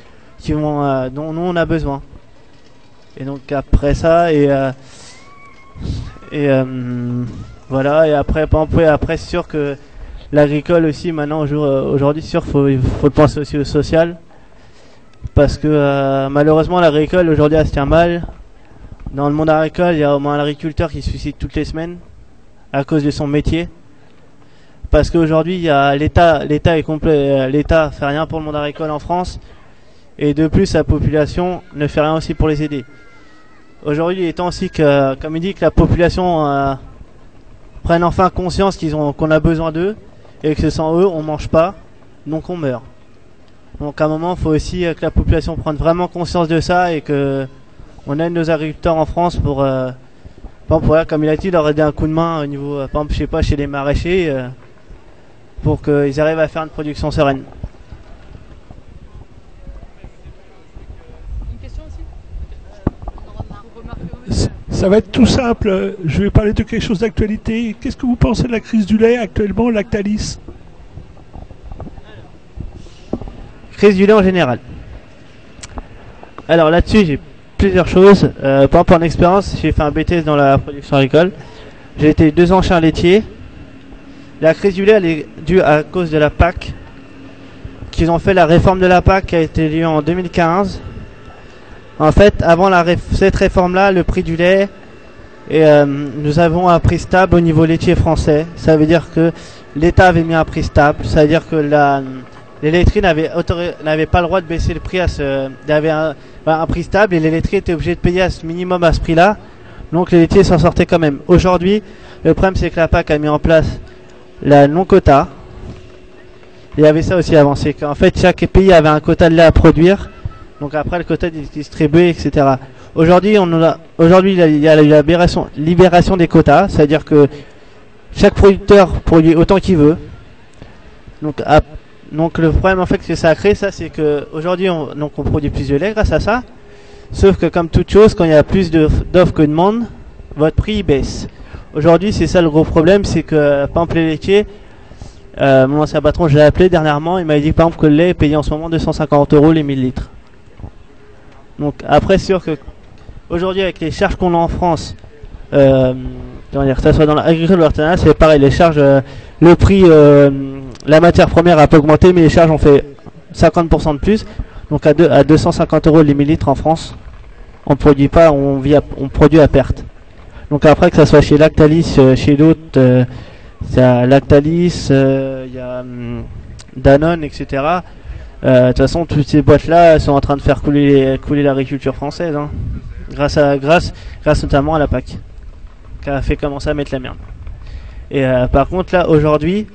nous on a besoin. Et donc après ça, Et voilà, et après, après c'est sûr que l'agricole aussi, maintenant, aujourd'hui, c'est sûr faut le penser aussi au social. Parce que malheureusement, l'agricole, aujourd'hui, elle se tient mal. Dans le monde agricole, il y a au moins un agriculteur qui se suicide toutes les semaines à cause de son métier. Parce qu'aujourd'hui, il y a l'État est complet, l'État fait rien pour le monde agricole en France. Et de plus, la population ne fait rien aussi pour les aider. Aujourd'hui, il est temps aussi que, comme il dit, que la population prenne enfin conscience qu'on a besoin d'eux et que sans eux, on mange pas, donc on meurt. Donc à un moment, il faut aussi que la population prenne vraiment conscience de ça et que on aide nos agriculteurs en France pour, par exemple, voilà, comme il a dit, leur aider un coup de main au niveau, par exemple, je sais pas, chez les maraîchers, pour qu'ils arrivent à faire une production sereine. Ça va être tout simple. Je vais parler de quelque chose d'actualité. Qu'est-ce que vous pensez de la crise du lait actuellement, Lactalis? Crise du lait en général. Alors là-dessus, j'ai plusieurs choses. Par exemple, en expérience, j'ai fait un BTS dans la production agricole. J'ai été 2 ans chez un laitier. La crise du lait, elle est due à cause de la PAC. Qu'ils ont fait la réforme de la PAC qui a été lieu en 2015. En fait, avant cette réforme-là, le prix du lait, nous avons un prix stable au niveau laitier français. Ça veut dire que l'État avait mis un prix stable. Ça veut dire que les laiteries n'avaient pas le droit de baisser le prix il y avait un prix stable et les laiteries étaient obligées de payer à ce minimum à ce prix-là. Donc les laitiers s'en sortaient quand même. Aujourd'hui, le problème c'est que la PAC a mis en place la non-quota. Il y avait ça aussi avant, c'est qu'en fait chaque pays avait un quota de lait à produire. Donc après le quota est distribué, etc. Aujourd'hui, il y a la libération des quotas, c'est-à-dire que chaque producteur produit autant qu'il veut. Donc le problème en fait que ça a créé, ça c'est que aujourd'hui on produit plus de lait grâce à ça. Sauf que comme toute chose, quand il y a plus d'offres que de demande, votre prix baisse. Aujourd'hui, c'est ça le gros problème, c'est que par exemple les laitiers, mon ancien patron, je l'ai appelé dernièrement, il m'a dit par exemple que le lait est payé en ce moment 250 € les 1000 litres. Donc après, c'est sûr que aujourd'hui avec les charges qu'on a en France, que ça soit dans l'agriculture ou l'artisanat, c'est pareil, les charges, le prix, la matière première a pas augmenté, mais les charges ont fait 50% de plus. Donc à 250 € les 1000 litres en France, on produit pas, on produit à perte. Donc après que ça soit chez Lactalis, chez d'autres, il y a Lactalis, il y a Danone, etc. De toute façon, toutes ces boîtes-là sont en train de faire couler l'agriculture française, hein, grâce notamment à la PAC, qui a fait commencer à mettre la merde. Et par contre, là, aujourd'hui,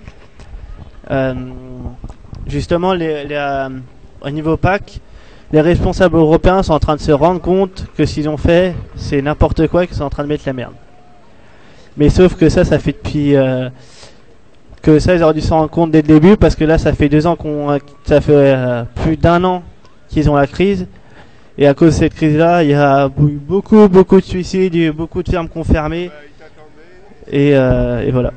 justement, au niveau PAC, les responsables européens sont en train de se rendre compte que ce qu'ils ont fait, c'est n'importe quoi et qu'ils sont en train de mettre la merde. Mais sauf que ça fait depuis... que ça ils auraient dû s'en rendre compte dès le début, parce que là ça fait 2 ans ça fait plus d'1 an qu'ils ont la crise, et à cause de cette crise là il y a eu beaucoup de suicides, il y a eu beaucoup de fermes qui ont fermé, et voilà.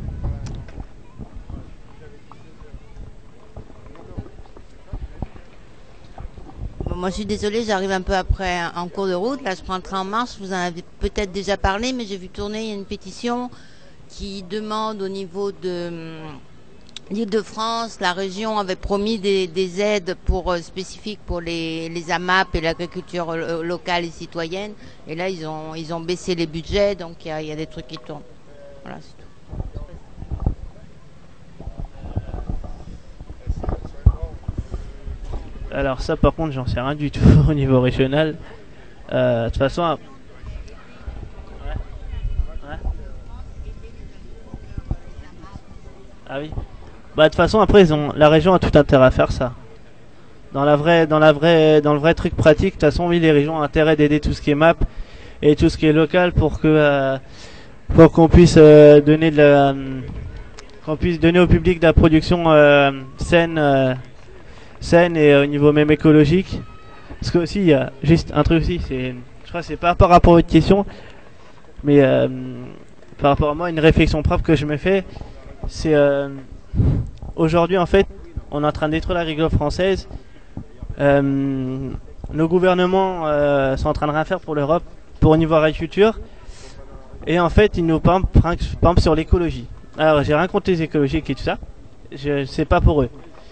Bon, moi je suis désolée, j'arrive un peu après en cours de route, là je prends le train en marche, vous en avez peut-être déjà parlé, mais j'ai vu tourner, il y a une pétition qui demande au niveau de l'Île-de-France, la région avait promis des aides spécifiques pour les AMAP et l'agriculture locale et citoyenne. Et là, ils ont baissé les budgets, donc il y a des trucs qui tournent. Voilà, c'est tout. Alors ça, par contre, j'en sais rien du tout au niveau régional. De toute façon... Ah oui. Bah de toute façon après la région a tout intérêt à faire ça. Dans le vrai truc pratique, de toute façon oui, les régions ont intérêt d'aider tout ce qui est MAP et tout ce qui est local pour qu'on puisse donner au public de la production saine et au niveau même écologique. Parce que aussi il y a juste un truc aussi, je crois que c'est pas par rapport à votre question, mais par rapport à moi, une réflexion propre que je me fais, c'est aujourd'hui en fait on est en train de détruire l'agriculture française. Nos gouvernements sont en train de rien faire pour l'Europe, pour au niveau agriculture, Et en fait, ils nous parlent par exemple sur l'écologie. Alors, j'ai rien contre les écologiques et tout ça. C'est pas pour eux.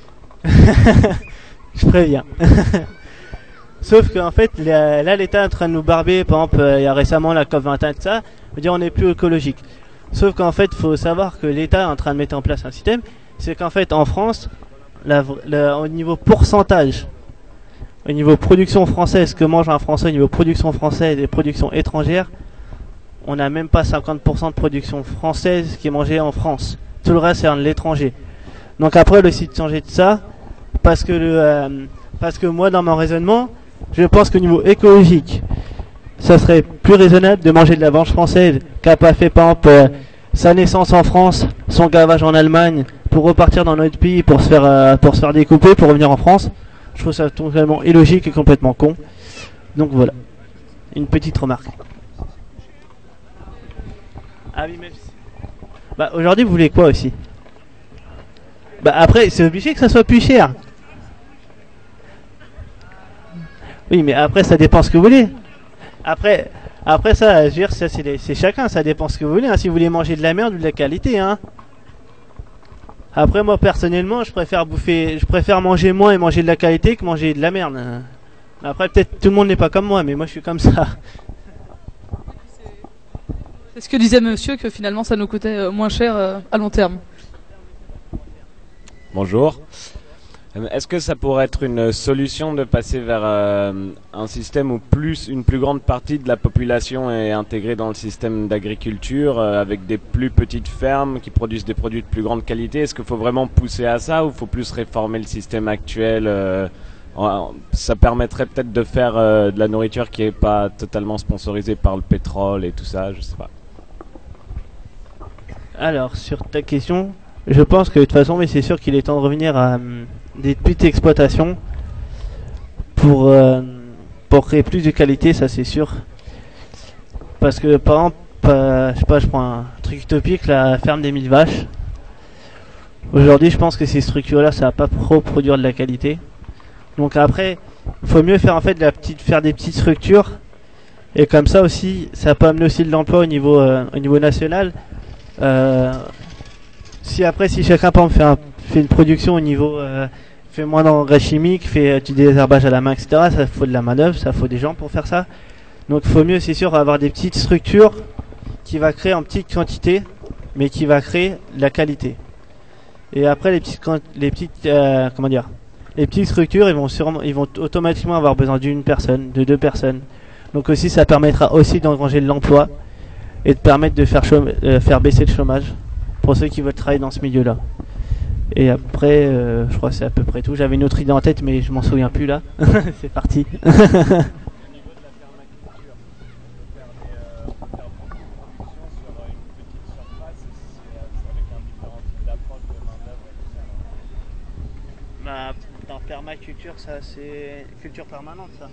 Je préviens. Sauf qu'en fait, là, l'État est en train de nous barber. Par exemple, il y a récemment la COP21 et tout ça. On dit on n'est plus écologique. Sauf qu'en fait, il faut savoir que l'État est en train de mettre en place un système. C'est qu'en fait, en France, au niveau pourcentage, au niveau production française, que mange un Français au niveau production française et production étrangère, on n'a même pas 50% de production française qui est mangée en France. Tout le reste, c'est de l'étranger. Donc après, le site de changer de ça, parce que moi, dans mon raisonnement, je pense qu'au niveau écologique, ça serait plus raisonnable de manger de la vache française qui n'a pas fait, par exemple, sa naissance en France, son gavage en Allemagne, pour repartir dans notre pays pour se faire découper, pour revenir en France. Je trouve ça totalement illogique et complètement con. Donc voilà, une petite remarque. Ah oui, même si... Bah aujourd'hui, vous voulez quoi aussi? Bah après, c'est obligé que ça soit plus cher. Oui, mais après, ça dépend ce que vous voulez. Après ça, je veux dire, ça c'est chacun, ça dépend ce que vous voulez. Hein. Si vous voulez manger de la merde ou de la qualité, hein. Après, moi personnellement, je préfère manger moins et manger de la qualité que manger de la merde. Après, peut-être tout le monde n'est pas comme moi, mais moi je suis comme ça. C'est ce que disait monsieur, que finalement ça nous coûtait moins cher à long terme. Bonjour. Est-ce que ça pourrait être une solution de passer vers un système où une plus grande partie de la population est intégrée dans le système d'agriculture avec des plus petites fermes qui produisent des produits de plus grande qualité? Est-ce qu'il faut vraiment pousser à ça ou il faut plus réformer le système actuel? Ça permettrait peut-être de faire de la nourriture qui n'est pas totalement sponsorisée par le pétrole et tout ça, je sais pas. Alors, sur ta question, je pense que de toute façon, mais c'est sûr qu'il est temps de revenir à des petites exploitations pour créer plus de qualité, ça c'est sûr. Parce que par exemple, je sais pas, je prends un truc utopique, la ferme des 1000 vaches. Aujourd'hui, je pense que ces structures-là, ça va pas trop produire de la qualité. Donc après, il faut mieux faire en fait faire des petites structures. Et comme ça aussi, ça peut amener aussi de l'emploi au niveau national. Si chacun par exemple, fait une production au niveau fait moins d'engrais chimiques, fait du désherbage à la main, etc., ça faut de la manœuvre, ça faut des gens pour faire ça. Donc il faut mieux, c'est sûr, avoir des petites structures qui va créer en petite quantité, mais qui va créer de la qualité. Et après les petites structures, ils vont automatiquement avoir besoin d'une personne, de 2 personnes. Donc aussi ça permettra aussi d'engranger de l'emploi et de permettre de faire baisser le chômage pour ceux qui veulent travailler dans ce milieu-là. Et après, je crois que c'est à peu près tout. J'avais une autre idée en tête, mais je m'en souviens plus là. C'est parti. Dans permaculture, ça c'est culture permanente, ça.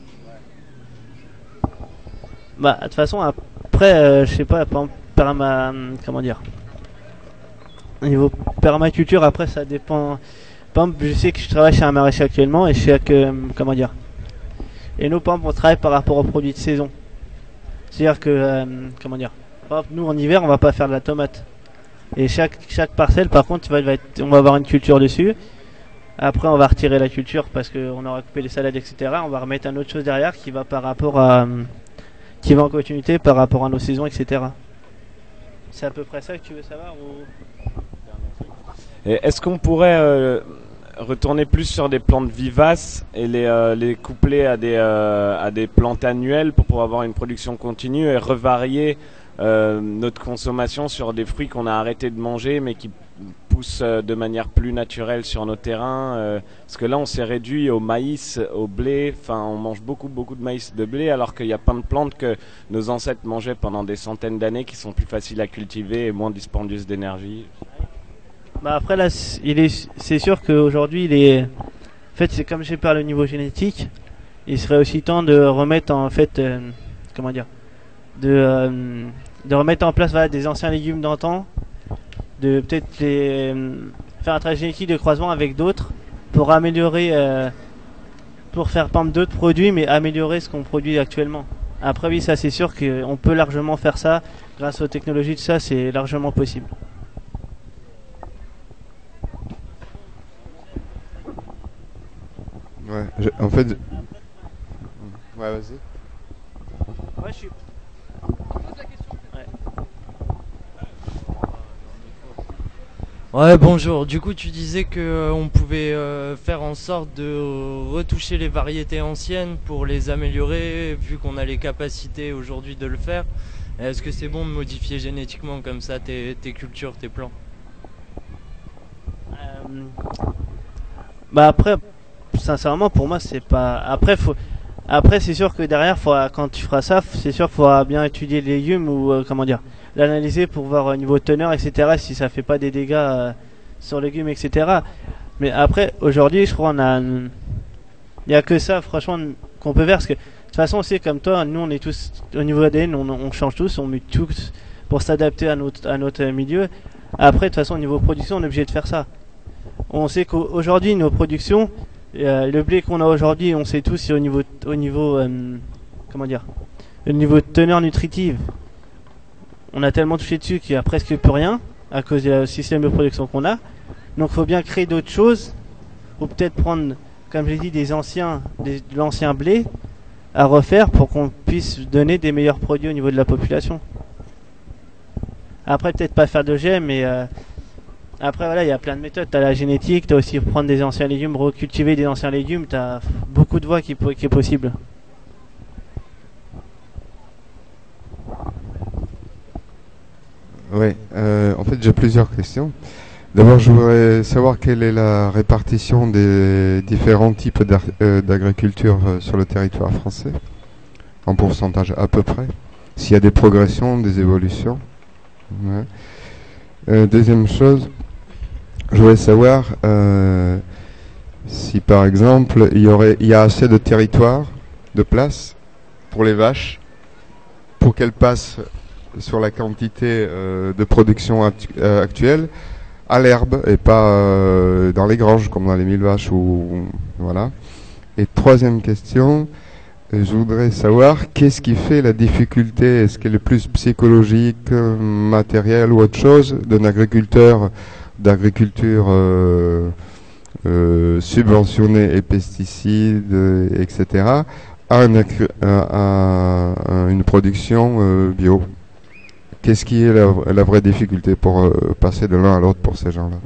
Bah, de toute façon, après, je sais pas, comment dire. Au niveau permaculture, après, ça dépend. Par exemple, je sais que je travaille chez un maraîcher actuellement et je sais que, comment dire. Et nous, par exemple, on travaille par rapport aux produits de saison. C'est-à-dire que, comment dire. Par exemple, nous, en hiver, on va pas faire de la tomate. Et chaque parcelle, par contre, on va avoir une culture dessus. Après, on va retirer la culture parce qu'on aura coupé les salades, etc. On va remettre une autre chose derrière qui va qui va en continuité par rapport à nos saisons, etc. C'est à peu près ça que tu veux savoir ou... Et est-ce qu'on pourrait retourner plus sur des plantes vivaces et les coupler à des plantes annuelles pour pouvoir avoir une production continue et revarier notre consommation sur des fruits qu'on a arrêté de manger mais qui poussent de manière plus naturelle sur nos terrains, parce que là on s'est réduit au maïs, au blé, enfin on mange beaucoup de maïs, de blé, alors qu'il y a plein de plantes que nos ancêtres mangeaient pendant des centaines d'années qui sont plus faciles à cultiver et moins dispendieuses d'énergie. Bah après là, c'est sûr qu'aujourd'hui en fait c'est comme j'ai parlé au niveau génétique, il serait aussi temps de remettre en fait, comment dire, de remettre en place des anciens légumes d'antan, de peut-être faire un travail génétique de croisement avec d'autres pour améliorer, pour faire par exemple d'autres produits mais améliorer ce qu'on produit actuellement. Après, oui, ça c'est sûr qu'on peut largement faire ça. Grâce aux technologies de ça, c'est largement possible. Ouais, en fait... Ouais, vas-y. Ouais, je suis... Ouais, bonjour. Du coup, tu disais que on pouvait faire en sorte de retoucher les variétés anciennes pour les améliorer, vu qu'on a les capacités aujourd'hui de le faire. Est-ce que c'est bon de modifier génétiquement comme ça tes cultures, tes plants? Bah après, sincèrement, pour moi, c'est pas. Après, c'est sûr que derrière, quand tu feras ça, c'est sûr qu'il faudra bien étudier les légumes ou comment dire, l'analyser pour voir au niveau teneur, etc. Si ça fait pas des dégâts sur les légumes, etc. Mais après, aujourd'hui, je crois il y a que ça, franchement, qu'on peut faire parce que de toute façon, c'est comme toi, nous, on est tous au niveau ADN, on change tous, on met tous pour s'adapter à notre milieu. Après, de toute façon, au niveau production, on est obligé de faire ça. On sait qu'aujourd'hui, nos productions, le blé qu'on a aujourd'hui, on sait tous, c'est au niveau comment dire, au niveau de teneur nutritive. On a tellement touché dessus qu'il n'y a presque plus rien à cause du système de production qu'on a. Donc, il faut bien créer d'autres choses, ou peut-être prendre, comme j'ai dit, de l'ancien blé à refaire pour qu'on puisse donner des meilleurs produits au niveau de la population. Après, peut-être pas faire de GM, mais après, voilà, il y a plein de méthodes. Tu as la génétique, tu as aussi prendre des anciens légumes, recultiver des anciens légumes. Tu as beaucoup de voies qui est possible. Oui, en fait, j'ai plusieurs questions. D'abord, je voudrais savoir quelle est la répartition des différents types d'agriculture sur le territoire français, en pourcentage à peu près. S'il y a des progressions, des évolutions. Ouais. Deuxième chose, je voudrais savoir si par exemple il y a assez de territoire, de place pour les vaches, pour qu'elles passent sur la quantité de production actuelle à l'herbe et pas dans les granges comme dans les mille vaches ou voilà. Et troisième question, je voudrais savoir qu'est-ce qui fait la difficulté, est-ce qu'elle est plus psychologique, matérielle ou autre chose d'un agriculteur d'agriculture subventionnée et pesticides, etc., à une production bio. Qu'est-ce qui est la vraie difficulté pour passer de l'un à l'autre pour ces gens-là?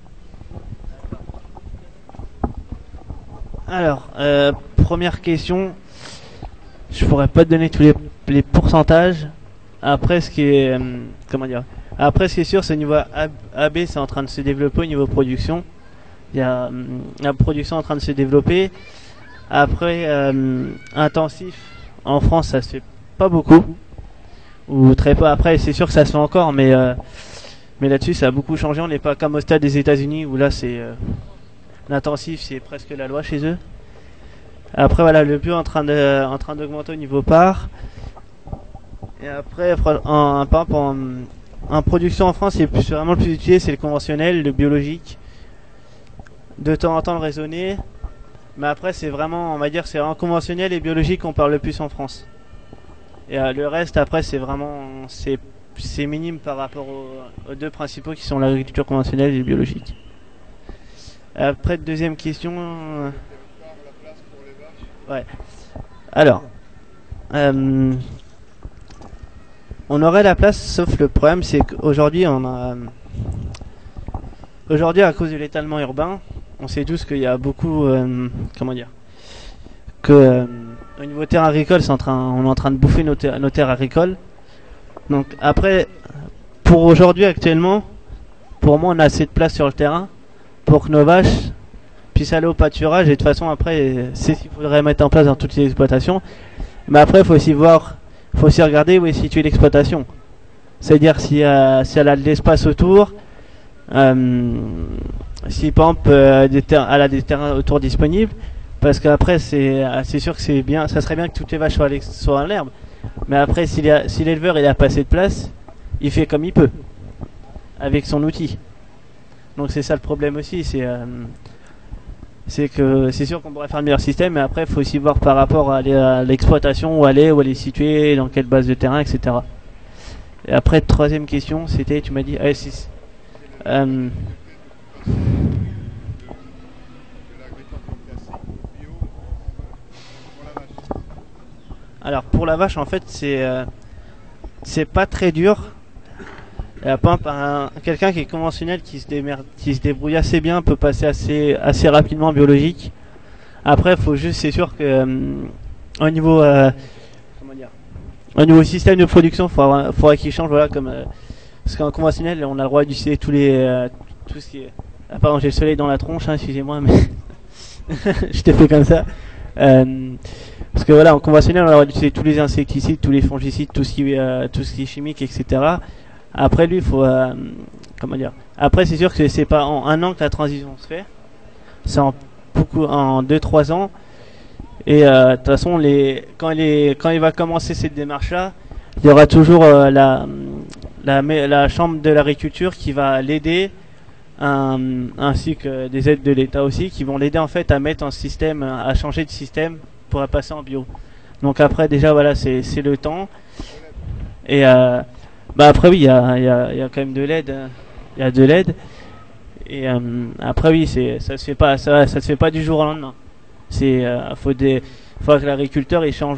Alors, première question, je pourrais pas te donner tous les pourcentages. Après, ce qui est comment dire, après, ce qui est sûr, c'est au niveau AB, c'est en train de se développer au niveau production. Il y a la production en train de se développer. Après, intensif, en France, ça se fait pas beaucoup. Ou très peu. Après, c'est sûr que ça se fait encore, mais là-dessus, ça a beaucoup changé. On n'est pas comme au stade des États-Unis où là, c'est l'intensif, c'est presque la loi chez eux. Après, voilà, le bio est en train d'augmenter au niveau part. Et après, par exemple, en production en France, c'est vraiment le plus utilisé, c'est le conventionnel, le biologique. De temps en temps, le raisonné. Mais après, c'est vraiment, on va dire, c'est en conventionnel et biologique qu'on parle le plus en France. Et le reste, après, c'est vraiment, c'est minime par rapport aux deux principaux qui sont l'agriculture conventionnelle et le biologique. Après, deuxième question. Ouais. Alors, on aurait la place, sauf le problème, c'est qu'aujourd'hui, aujourd'hui, à cause de l'étalement urbain, on sait tous qu'il y a beaucoup, comment dire, que au niveau terres agricoles, on est en train de bouffer nos terres agricoles. Donc après, pour aujourd'hui actuellement, pour moi, on a assez de place sur le terrain pour que nos vaches puissent aller au pâturage. Et de toute façon, après, c'est ce qu'il faudrait mettre en place dans toutes les exploitations. Mais après, il faut aussi regarder où est située l'exploitation. C'est-à-dire si elle a de l'espace autour, si par exemple elle a des terrains autour disponibles. Parce qu'après, c'est sûr que c'est bien, ça serait bien que toutes les vaches soient en l'herbe. Mais après, si l'éleveur il a pas assez de place, il fait comme il peut, avec son outil. Donc c'est ça le problème aussi. c'est que c'est sûr qu'on pourrait faire le meilleur système, mais après il faut aussi voir par rapport à l'exploitation, où elle est située, dans quelle base de terrain, etc. Et après, troisième question, c'était, tu m'as dit, alors pour la vache, en fait, c'est pas très dur. Par exemple, quelqu'un qui est conventionnel, qui se débrouille assez bien, peut passer assez rapidement en biologique. Après, c'est sûr que au niveau système de production, faudra qu'il change, voilà, parce qu'en conventionnel, on a le droit d'utiliser tout ce qui est. Ah, pardon, j'ai le soleil dans la tronche, hein, excusez-moi, mais je t'ai fait comme ça. Parce que voilà, en conventionnel, on a le droit d'utiliser tous les insecticides, tous les fongicides, tout ce qui est chimique, etc. Après, lui, il faut, Après, c'est sûr que c'est pas en un an que la transition se fait. C'est en 2-3 ans. Et de toute façon, quand il va commencer cette démarche-là, il y aura toujours la chambre de l'agriculture qui va l'aider, ainsi que des aides de l'État aussi, qui vont l'aider en fait à mettre un système, à changer de système pour passer en bio. Donc après, déjà, voilà, c'est le temps. Et après, oui, il y a quand même de l'aide. Il y a de l'aide. Et après, oui, ça se fait pas du jour au lendemain. Faut que l'agriculteur il change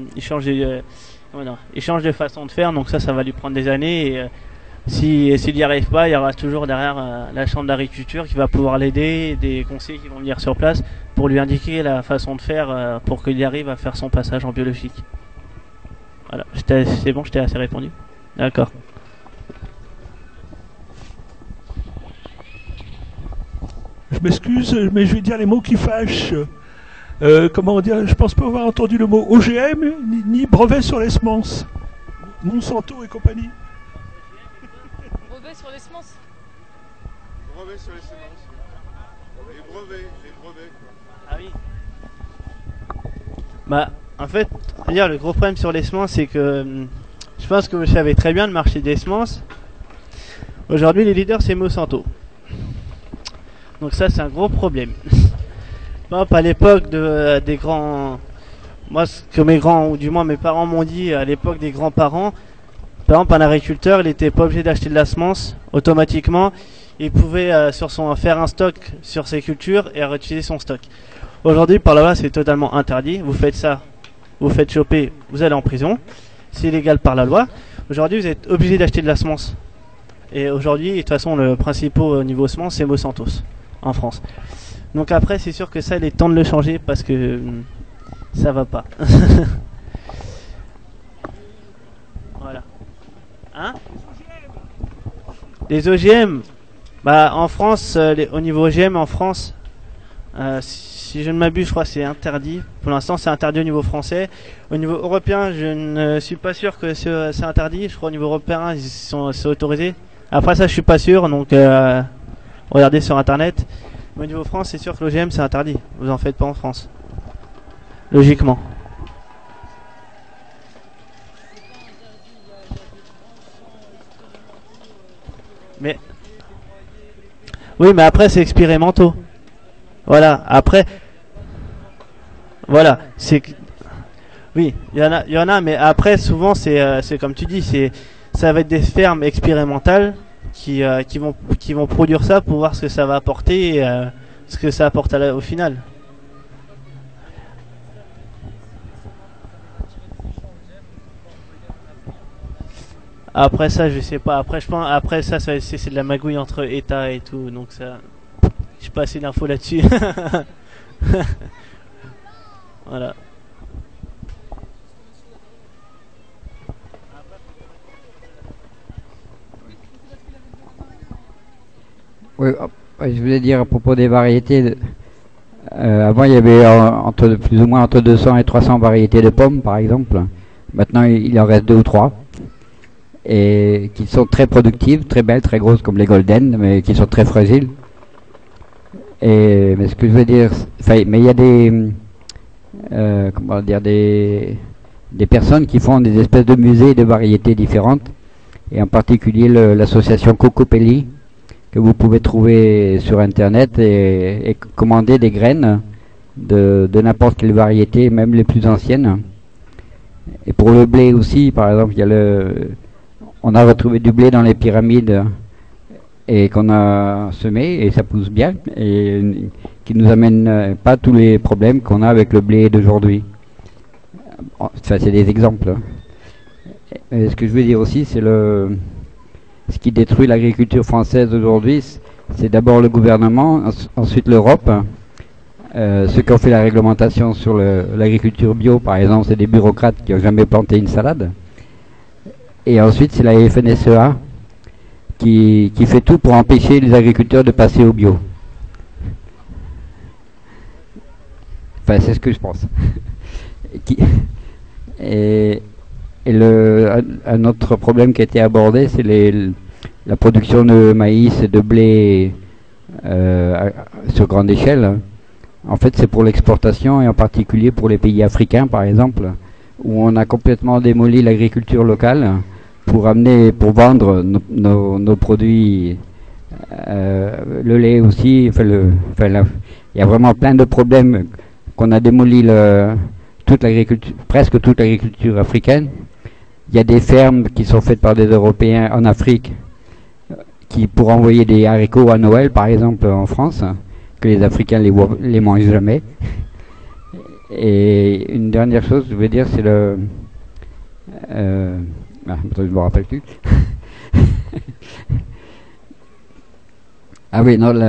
de façon de faire, donc ça va lui prendre des années. Et s'il n'y arrive pas, il y aura toujours derrière la chambre d'agriculture qui va pouvoir l'aider, des conseillers qui vont venir sur place pour lui indiquer la façon de faire pour qu'il arrive à faire son passage en biologique. Voilà, c'est bon, je t'ai assez répondu. D'accord. Je m'excuse, mais je vais dire les mots qui fâchent. Comment dire, je pense pas avoir entendu le mot OGM ni brevet sur les semences. Monsanto et compagnie. Brevet sur les semences. Brevet sur les semences. Les brevets. Ah oui. Bah, en fait, le gros problème sur les semences, c'est que je pense que vous savez très bien le marché des semences. Aujourd'hui, les leaders, c'est Monsanto. Donc ça, c'est un gros problème. Par exemple, à l'époque des grands... Moi, ce que mes parents m'ont dit, à l'époque des grands-parents, par exemple, un agriculteur, il n'était pas obligé d'acheter de la semence automatiquement. Il pouvait faire un stock sur ses cultures et réutiliser son stock. Aujourd'hui, par là-bas, c'est totalement interdit. Vous faites ça, vous faites choper, vous allez en prison. C'est illégal par la loi. Aujourd'hui, vous êtes obligé d'acheter de la semence. Et aujourd'hui, de toute façon, le principal au niveau semence, c'est Monsanto en France. Donc après, c'est sûr que ça, il est temps de le changer parce que ça va pas. Voilà. Hein? Les OGM. Bah, en France, au niveau OGM, en France, si je ne m'abuse, je crois que c'est interdit. Pour l'instant, c'est interdit au niveau français. Au niveau européen, je ne suis pas sûr que c'est interdit. Je crois au niveau européen, c'est autorisé. Après ça, je suis pas sûr, donc regardez sur internet. Mais au niveau France, c'est sûr que l'OGM c'est interdit. Vous en faites pas en France. Logiquement. Mais oui, mais après c'est expérimentaux. Voilà. Après, voilà, oui, il y en a, mais après souvent c'est comme tu dis, ça va être des fermes expérimentales qui vont produire ça pour voir ce que ça va apporter, ce que ça apporte au final. Après ça, je sais pas. Après, je pense, c'est de la magouille entre États et tout, donc ça, j'ai pas assez d'infos là-dessus. Voilà. Oui, je voulais dire à propos des variétés. Avant, il y avait plus ou moins entre 200 et 300 variétés de pommes, par exemple. Maintenant, il en reste 2 ou 3. Et qui sont très productives, très belles, très grosses comme les golden, mais qui sont très fragiles. Mais ce que je veux dire, mais il y a des personnes qui font des espèces de musées de variétés différentes, et en particulier l'association Cocopelli, que vous pouvez trouver sur Internet et commander des graines de n'importe quelle variété, même les plus anciennes. Et pour le blé aussi, par exemple, on a retrouvé du blé dans les pyramides et qu'on a semé et ça pousse bien et qui nous amène pas tous les problèmes qu'on a avec le blé d'aujourd'hui. Enfin, c'est des exemples. Et ce que je veux dire aussi, c'est ce qui détruit l'agriculture française aujourd'hui, c'est d'abord le gouvernement, ensuite l'Europe. Ceux qui ont fait la réglementation sur l'agriculture bio, par exemple, c'est des bureaucrates qui n'ont jamais planté une salade. Et ensuite, c'est la FNSEA qui fait tout pour empêcher les agriculteurs de passer au bio. Enfin, c'est ce que je pense. Un autre problème qui a été abordé, c'est la production de maïs et de blé sur grande échelle. En fait, c'est pour l'exportation et en particulier pour les pays africains, par exemple, où on a complètement démoli l'agriculture locale pour vendre nos produits, le lait aussi. Il y a vraiment plein de problèmes qu'on a démoli presque toute l'agriculture africaine. Il y a des fermes qui sont faites par des Européens en Afrique qui pour envoyer des haricots à Noël, par exemple, en France, que les Africains les mangent jamais. Et une dernière chose, je veux dire, c'est je me rappelle plus. Ah oui, non,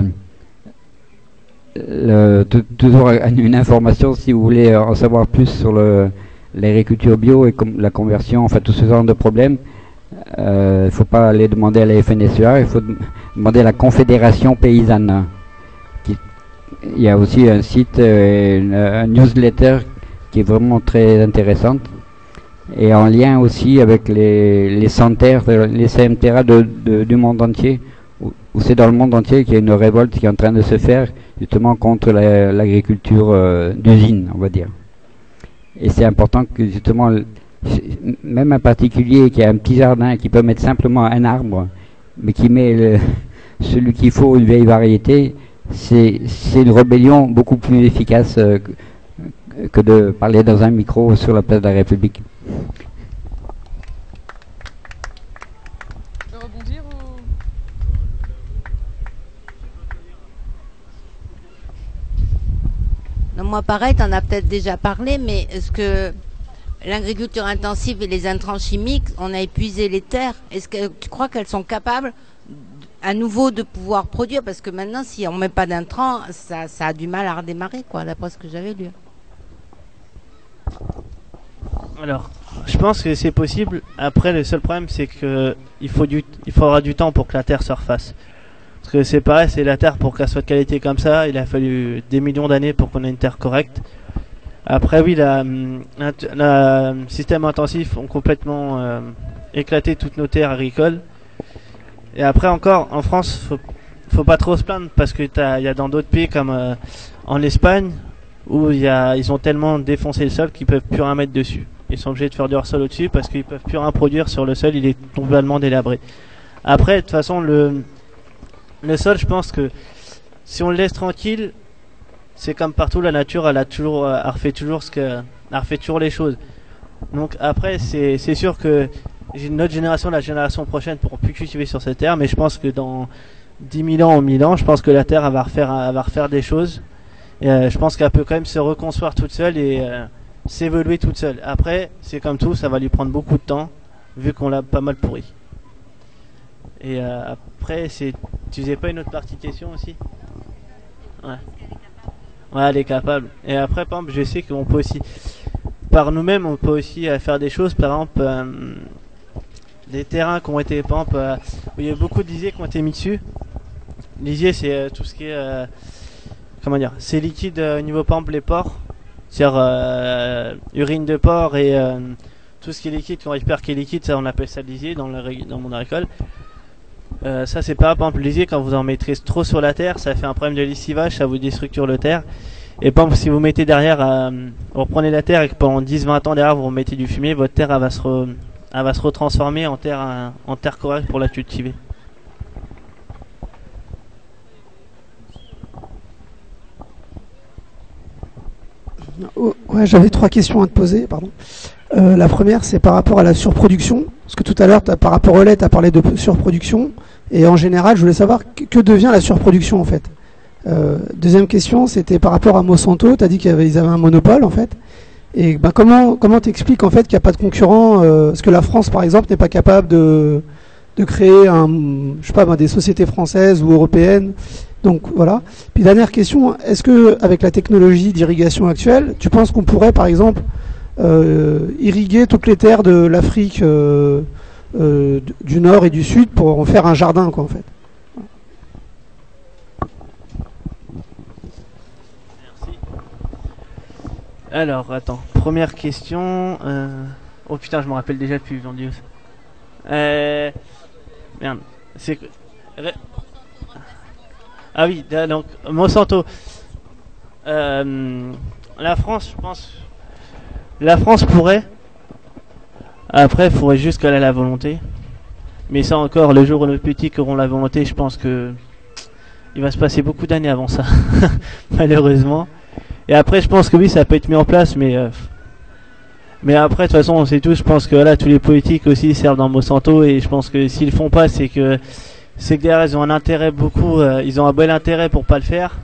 toujours une information si vous voulez en savoir plus sur l'agriculture bio et la conversion, enfin tout ce genre de problèmes. Il ne faut pas aller demander à la FNSEA, il faut demander à la Confédération paysanne. Il y a aussi un site, un newsletter qui est vraiment très intéressante et en lien aussi avec les CMTERA du monde entier, où c'est dans le monde entier qu'il y a une révolte qui est en train de se faire justement contre l'agriculture d'usine, on va dire. Et c'est important que justement, même un particulier qui a un petit jardin, qui peut mettre simplement un arbre, mais qui met celui qu'il faut, une vieille variété, c'est une rébellion beaucoup plus efficace que de parler dans un micro sur la place de la République. Je peux rebondir ou... Non, moi pareil, tu en as peut-être déjà parlé, mais est-ce que l'agriculture intensive et les intrants chimiques, on a épuisé les terres, est-ce que tu crois qu'elles sont capables à nouveau de pouvoir produire? Parce que maintenant, si on ne met pas d'intrants, ça a du mal à redémarrer, quoi, d'après ce que j'avais lu. Alors, je pense que c'est possible. Après, le seul problème, c'est que il faudra du temps pour que la terre se refasse. Parce que c'est pareil, c'est la terre pour qu'elle soit de qualité comme ça. Il a fallu des millions d'années pour qu'on ait une terre correcte. Après, oui, le système intensif ont complètement éclaté toutes nos terres agricoles. Et après encore, en France, faut pas trop se plaindre parce que il y a dans d'autres pays comme en Espagne où ils ont tellement défoncé le sol qu'ils peuvent plus rien mettre dessus. Ils sont obligés de faire du hors-sol au-dessus parce qu'ils peuvent plus rien produire sur le sol, il est complètement délabré. Après, de toute façon, le sol, je pense que si on le laisse tranquille, c'est comme partout, la nature, elle refait toujours les choses. Donc après, c'est sûr que notre génération, la génération prochaine, pourront plus cultiver sur cette terre, mais je pense que dans 10 000 ans ou 1000 ans, je pense que la terre elle va refaire des choses. Et je pense qu'elle peut quand même se reconstruire toute seule et s'évoluer toute seule. Après, c'est comme tout, ça va lui prendre beaucoup de temps, vu qu'on l'a pas mal pourri. Et après, tu faisais pas une autre partie de question aussi? Ouais. Ouais, elle est capable. Et après, par exemple, je sais qu'on peut aussi, par nous-mêmes, on peut aussi faire des choses. Par exemple, des terrains qui ont été, par exemple, où il y a beaucoup de lisiers qui ont été mis dessus. Lisier, c'est tout ce qui est, comment dire, c'est liquide au niveau, par exemple, les porcs. C'est-à-dire urine de porc et tout ce qui est liquide, qu'on récupère qui est liquide, ça on appelle ça lisier dans le monde agricole. Ça c'est pas, par exemple, le lisier, quand vous en mettrez trop sur la terre, ça fait un problème de lessivage, ça vous déstructure le terre. Et par exemple, si vous mettez derrière, vous reprenez la terre et que pendant 10-20 ans derrière vous remettez du fumier, votre terre elle va se retransformer en terre correcte pour la cultiver. Ouais, j'avais 3 questions à te poser, pardon. La première, c'est par rapport à la surproduction. Parce que tout à l'heure, par rapport au lait, tu as parlé de surproduction. Et en général, je voulais savoir que devient la surproduction, en fait. Deuxième question, c'était par rapport à Monsanto. Tu as dit qu'ils avaient un monopole, en fait. Et ben, comment t'expliques, en fait, qu'il n'y a pas de concurrent parce que la France, par exemple, n'est pas capable de créer je sais pas, des sociétés françaises ou européennes. Donc voilà. Puis dernière question, est-ce que avec la technologie d'irrigation actuelle, tu penses qu'on pourrait par exemple irriguer toutes les terres de l'Afrique du Nord et du Sud pour en faire un jardin, quoi, en fait? Merci. Alors, attends. Première question. Oh putain, je me rappelle déjà depuis Vendius. Merde. C'est... Ah oui, donc Monsanto. La France, je pense. La France pourrait. Après, il faudrait juste qu'elle ait la volonté. Mais ça encore, le jour où nos petits auront la volonté, je pense que il va se passer beaucoup d'années avant ça, malheureusement. Et après, je pense que oui, ça peut être mis en place, mais après, de toute façon, on sait tous. Je pense que là, tous les politiques aussi servent dans Monsanto, et je pense que s'ils le font pas, c'est que derrière, ils ont un intérêt beaucoup, ils ont un bel intérêt pour pas le faire.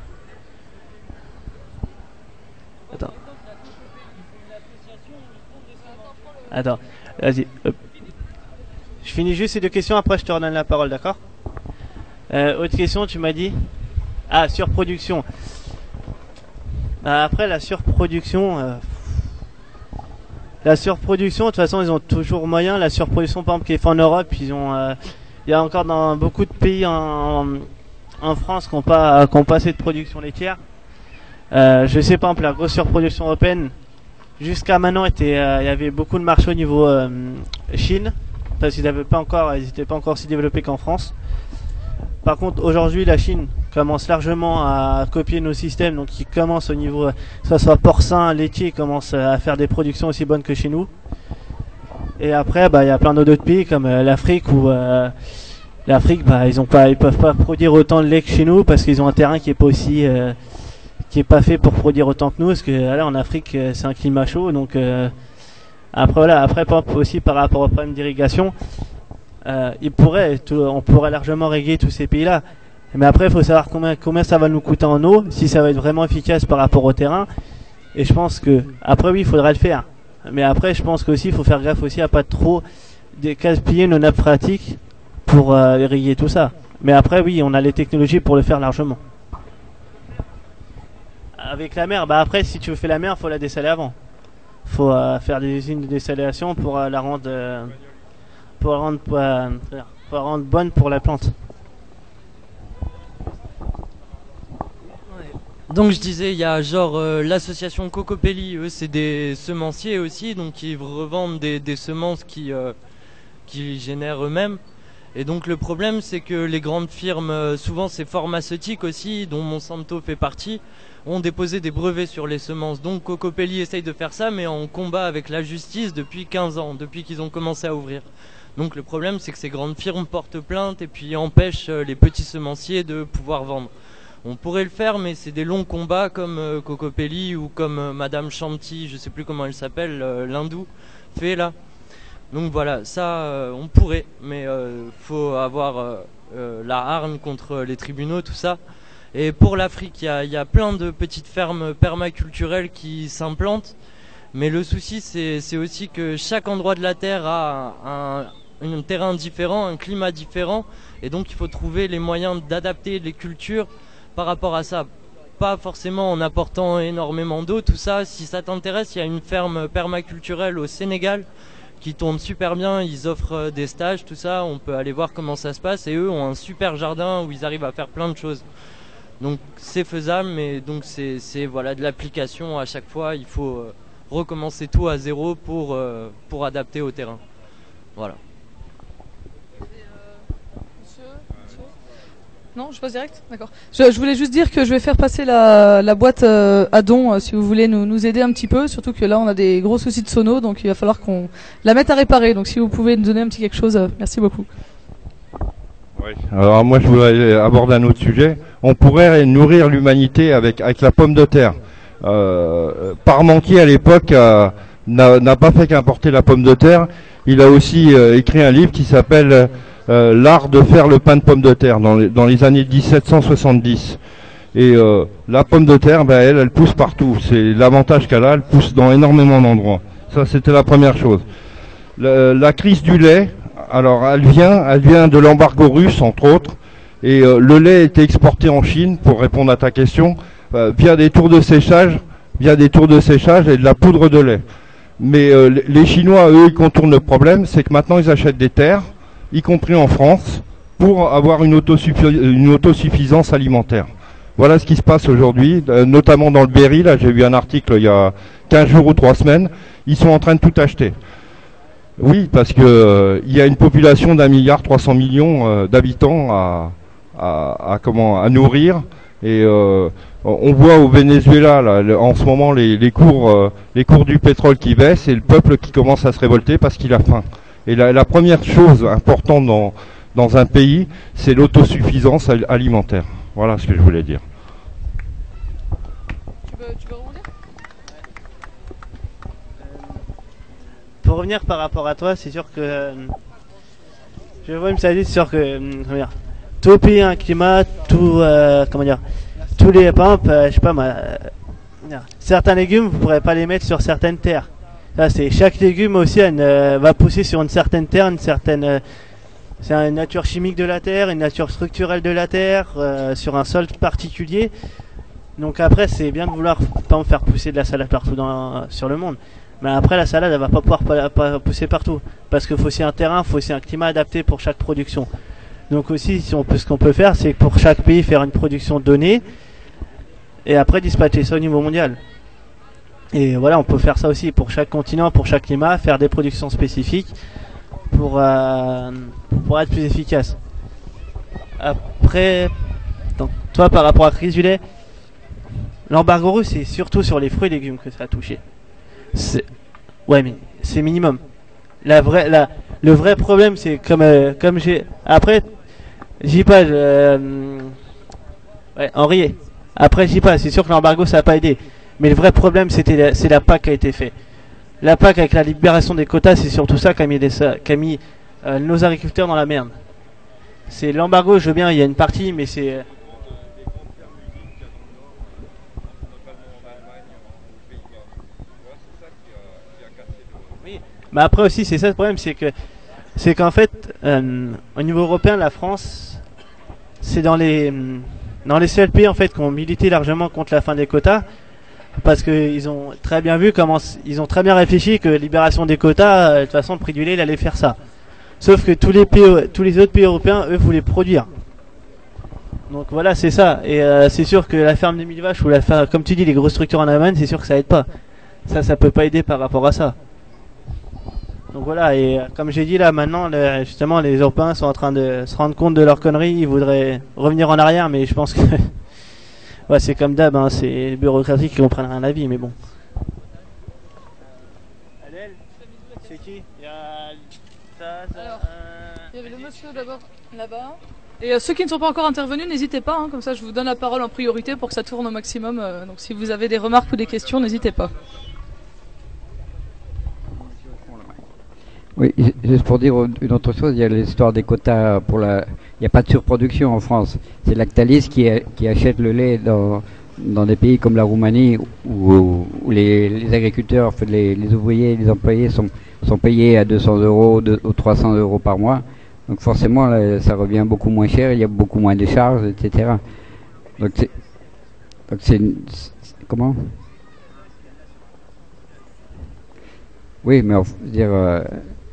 Attends, vas-y. Je finis juste ces 2 questions, après je te redonne la parole, d'accord? Autre question, tu m'as dit? Ah, surproduction. Après, la surproduction... de toute façon, ils ont toujours moyen. La surproduction, par exemple, qui est faite en Europe, ils ont... il y a encore dans beaucoup de pays en France qui n'ont pas assez de production laitière. Je sais, par exemple, la grosse surproduction européenne, jusqu'à maintenant, il y avait beaucoup de marchés au niveau Chine, parce qu'ils n'étaient pas encore si développés qu'en France. Par contre, aujourd'hui, la Chine commence largement à copier nos systèmes, donc ils commencent au niveau, que ce soit porcin, laitier, commencent à faire des productions aussi bonnes que chez nous. Et après, il y a plein d'autres pays comme l'Afrique où l'Afrique, ils peuvent pas produire autant de lait que chez nous parce qu'ils ont un terrain qui est pas aussi, qui est pas fait pour produire autant que nous. Parce que là, en Afrique, c'est un climat chaud, donc après voilà. Après, aussi par rapport au problème d'irrigation, on pourrait largement régler tous ces pays-là. Mais après, il faut savoir combien ça va nous coûter en eau, si ça va être vraiment efficace par rapport au terrain. Et je pense que après, oui, il faudrait le faire. Mais après, je pense qu'aussi, il faut faire gaffe aussi à pas trop gaspiller nos nappes phréatiques pour irriguer tout ça. Mais après, oui, on a les technologies pour le faire largement. Avec la mer, après, si tu veux faire la mer, il faut la dessaler avant. Il faut faire des usines de dessalation pour la rendre bonne pour la plante. Donc je disais, il y a l'association Cocopelli, eux c'est des semenciers aussi, donc ils revendent des semences qui génèrent eux-mêmes. Et donc le problème c'est que les grandes firmes, souvent c'est pharmaceutique aussi, dont Monsanto fait partie, ont déposé des brevets sur les semences. Donc Cocopelli essaye de faire ça, mais en combat avec la justice depuis 15 ans, depuis qu'ils ont commencé à ouvrir. Donc le problème c'est que ces grandes firmes portent plainte et puis empêchent les petits semenciers de pouvoir vendre. On pourrait le faire, mais c'est des longs combats comme Cocopelli ou comme Madame Chanty, je sais plus comment elle s'appelle, l'hindoue, fait là. Donc voilà, ça on pourrait, mais faut avoir la hargne contre les tribunaux, tout ça. Et pour l'Afrique, il y a plein de petites fermes permaculturelles qui s'implantent, mais le souci c'est aussi que chaque endroit de la Terre a un terrain différent, un climat différent, et donc il faut trouver les moyens d'adapter les cultures par rapport à ça, pas forcément en apportant énormément d'eau, tout ça. Si ça t'intéresse, il y a une ferme permaculturelle au Sénégal qui tourne super bien, ils offrent des stages, tout ça, on peut aller voir comment ça se passe, et eux ont un super jardin où ils arrivent à faire plein de choses. Donc c'est faisable, mais donc c'est voilà, de l'application à chaque fois, il faut recommencer tout à zéro pour adapter au terrain. Voilà. Non, je passe direct. D'accord. Je voulais juste dire que je vais faire passer la boîte à dons si vous voulez nous aider un petit peu. Surtout que là, on a des gros soucis de sono, donc il va falloir qu'on la mette à réparer. Donc si vous pouvez nous donner un petit quelque chose, merci beaucoup. Oui. Alors moi, je voudrais aborder un autre sujet. On pourrait nourrir l'humanité avec la pomme de terre. Parmentier à l'époque n'a pas fait qu'importer la pomme de terre. Il a aussi écrit un livre qui s'appelle L'art de faire le pain de pomme de terre dans les années 1770. Et la pomme de terre, ben, elle pousse partout. C'est l'avantage qu'elle a, elle pousse dans énormément d'endroits. Ça, c'était la première chose. La crise du lait, alors elle vient de l'embargo russe, entre autres. Et le lait était exporté en Chine, pour répondre à ta question, via des tours de séchage et de la poudre de lait. Mais les Chinois, eux, ils contournent le problème, c'est que maintenant ils achètent des terres, y compris en France, pour avoir une autosuffisance alimentaire. Voilà ce qui se passe aujourd'hui, notamment dans le Berry. Là, j'ai vu un article il y a 15 jours ou 3 semaines, ils sont en train de tout acheter. Oui, parce que il y a une population d'1,3 milliard d'habitants à nourrir. Et on voit au Venezuela là, en ce moment les cours du pétrole qui baissent et le peuple qui commence à se révolter parce qu'il a faim. Et la première chose importante dans un pays, c'est l'autosuffisance alimentaire. Voilà ce que je voulais dire. Tu veux rebondir ? Pour revenir par rapport à toi, c'est sûr que je vois c'est sûr que tout pays a un climat, tous les par exemple, je sais pas moi, certains légumes vous pourrez pas les mettre sur certaines terres. Ça c'est chaque légume aussi va pousser sur une certaine terre, c'est une nature chimique de la terre, une nature structurelle de la terre, sur un sol particulier. Donc après c'est bien de vouloir pas faire pousser de la salade partout sur le monde. Mais après la salade elle va pas pouvoir pas pousser partout. Parce qu'il faut aussi un terrain, il faut aussi un climat adapté pour chaque production. Donc aussi ce qu'on peut faire c'est pour chaque pays faire une production donnée et après dispatcher ça au niveau mondial. Et voilà, on peut faire ça aussi pour chaque continent, pour chaque climat, faire des productions spécifiques pour être plus efficace. Après, donc, toi par rapport à la crise du lait, l'embargo russe c'est surtout sur les fruits et légumes que ça a touché. Ouais, mais c'est minimum. Le vrai problème c'est comme j'ai après j'y pas Henri. Après j'y pas, c'est sûr que l'embargo ça a pas aidé. Mais le vrai problème c'est la PAC qui a été fait. La PAC avec la libération des quotas, c'est surtout ça qui a mis nos agriculteurs dans la merde. C'est l'embargo, je veux bien, il y a une partie, mais c'est oui. Mais après aussi, c'est ça le problème, c'est qu'en fait, au niveau européen, la France, c'est dans les seuls pays en fait qui ont milité largement contre la fin des quotas. Parce qu'ils ont très bien vu ils ont très bien réfléchi que libération des quotas, de toute façon le prix du lait il allait faire ça. Sauf que tous les autres pays européens, eux, voulaient produire. Donc voilà, c'est ça. Et c'est sûr que la ferme des 1000 vaches ou comme tu dis, les grosses structures en Allemagne, c'est sûr que ça aide pas. Ça peut pas aider par rapport à ça. Donc voilà, et comme j'ai dit là, maintenant, justement, les Européens sont en train de se rendre compte de leurs conneries. Ils voudraient revenir en arrière, mais je pense que ouais, c'est comme d'hab, hein, c'est les bureaucratiques qui comprennent rien à la vie, mais bon. Adèle, c'est qui? Il y avait le monsieur d'abord là-bas. Et ceux qui ne sont pas encore intervenus, n'hésitez pas, hein, comme ça je vous donne la parole en priorité pour que ça tourne au maximum. Donc si vous avez des remarques ou des questions, n'hésitez pas. Oui, juste pour dire une autre chose, il y a l'histoire des quotas il n'y a pas de surproduction en France. C'est Lactalis qui achète le lait dans des pays comme la Roumanie où les agriculteurs, les ouvriers, les employés sont payés à 200 € ou 300 € par mois. Donc forcément, là, ça revient beaucoup moins cher, il y a beaucoup moins de charges, etc. Donc c'est comment? Oui, mais dire...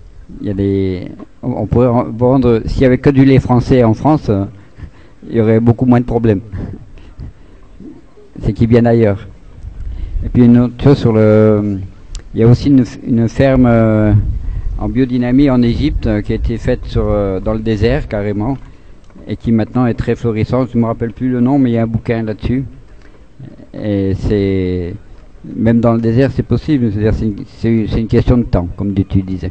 on pourrait vendre, s'il n'y avait que du lait français en France, il y aurait beaucoup moins de problèmes. C'est qu'ils viennent ailleurs. Et puis une autre chose il y a aussi une ferme en biodynamie en Égypte qui a été faite dans le désert carrément et qui maintenant est très florissante. Je ne me rappelle plus le nom, mais il y a un bouquin là-dessus. Et même dans le désert, c'est possible. C'est-à-dire, c'est une question de temps, comme tu disais.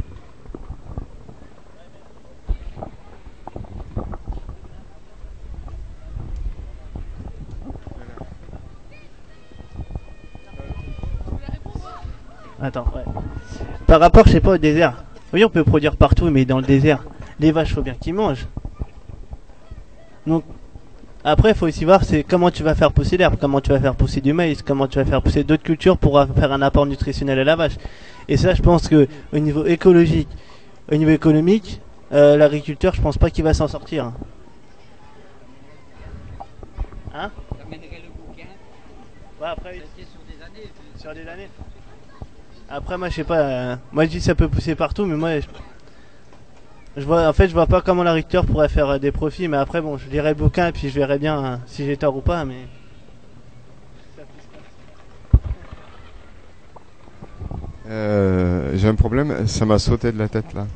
Attends, ouais. Par rapport, je sais pas, au désert. Oui, on peut produire partout, mais dans le désert, les vaches, faut bien qu'ils mangent. Donc, après, il faut aussi voir c'est comment tu vas faire pousser l'herbe, comment tu vas faire pousser du maïs, comment tu vas faire pousser d'autres cultures pour faire un apport nutritionnel à la vache. Et ça, je pense que au niveau écologique, au niveau économique, l'agriculteur, je pense pas qu'il va s'en sortir. Hein? Ouais, après, sur des années. Après, moi, je sais pas. Moi, je dis ça peut pousser partout, mais moi, je vois, en fait, je vois pas comment l'agriculteur pourrait faire des profits. Mais après, bon, je lirai le bouquin et puis je verrai bien si j'ai tort ou pas. Mais j'ai un problème, ça m'a sauté de la tête là.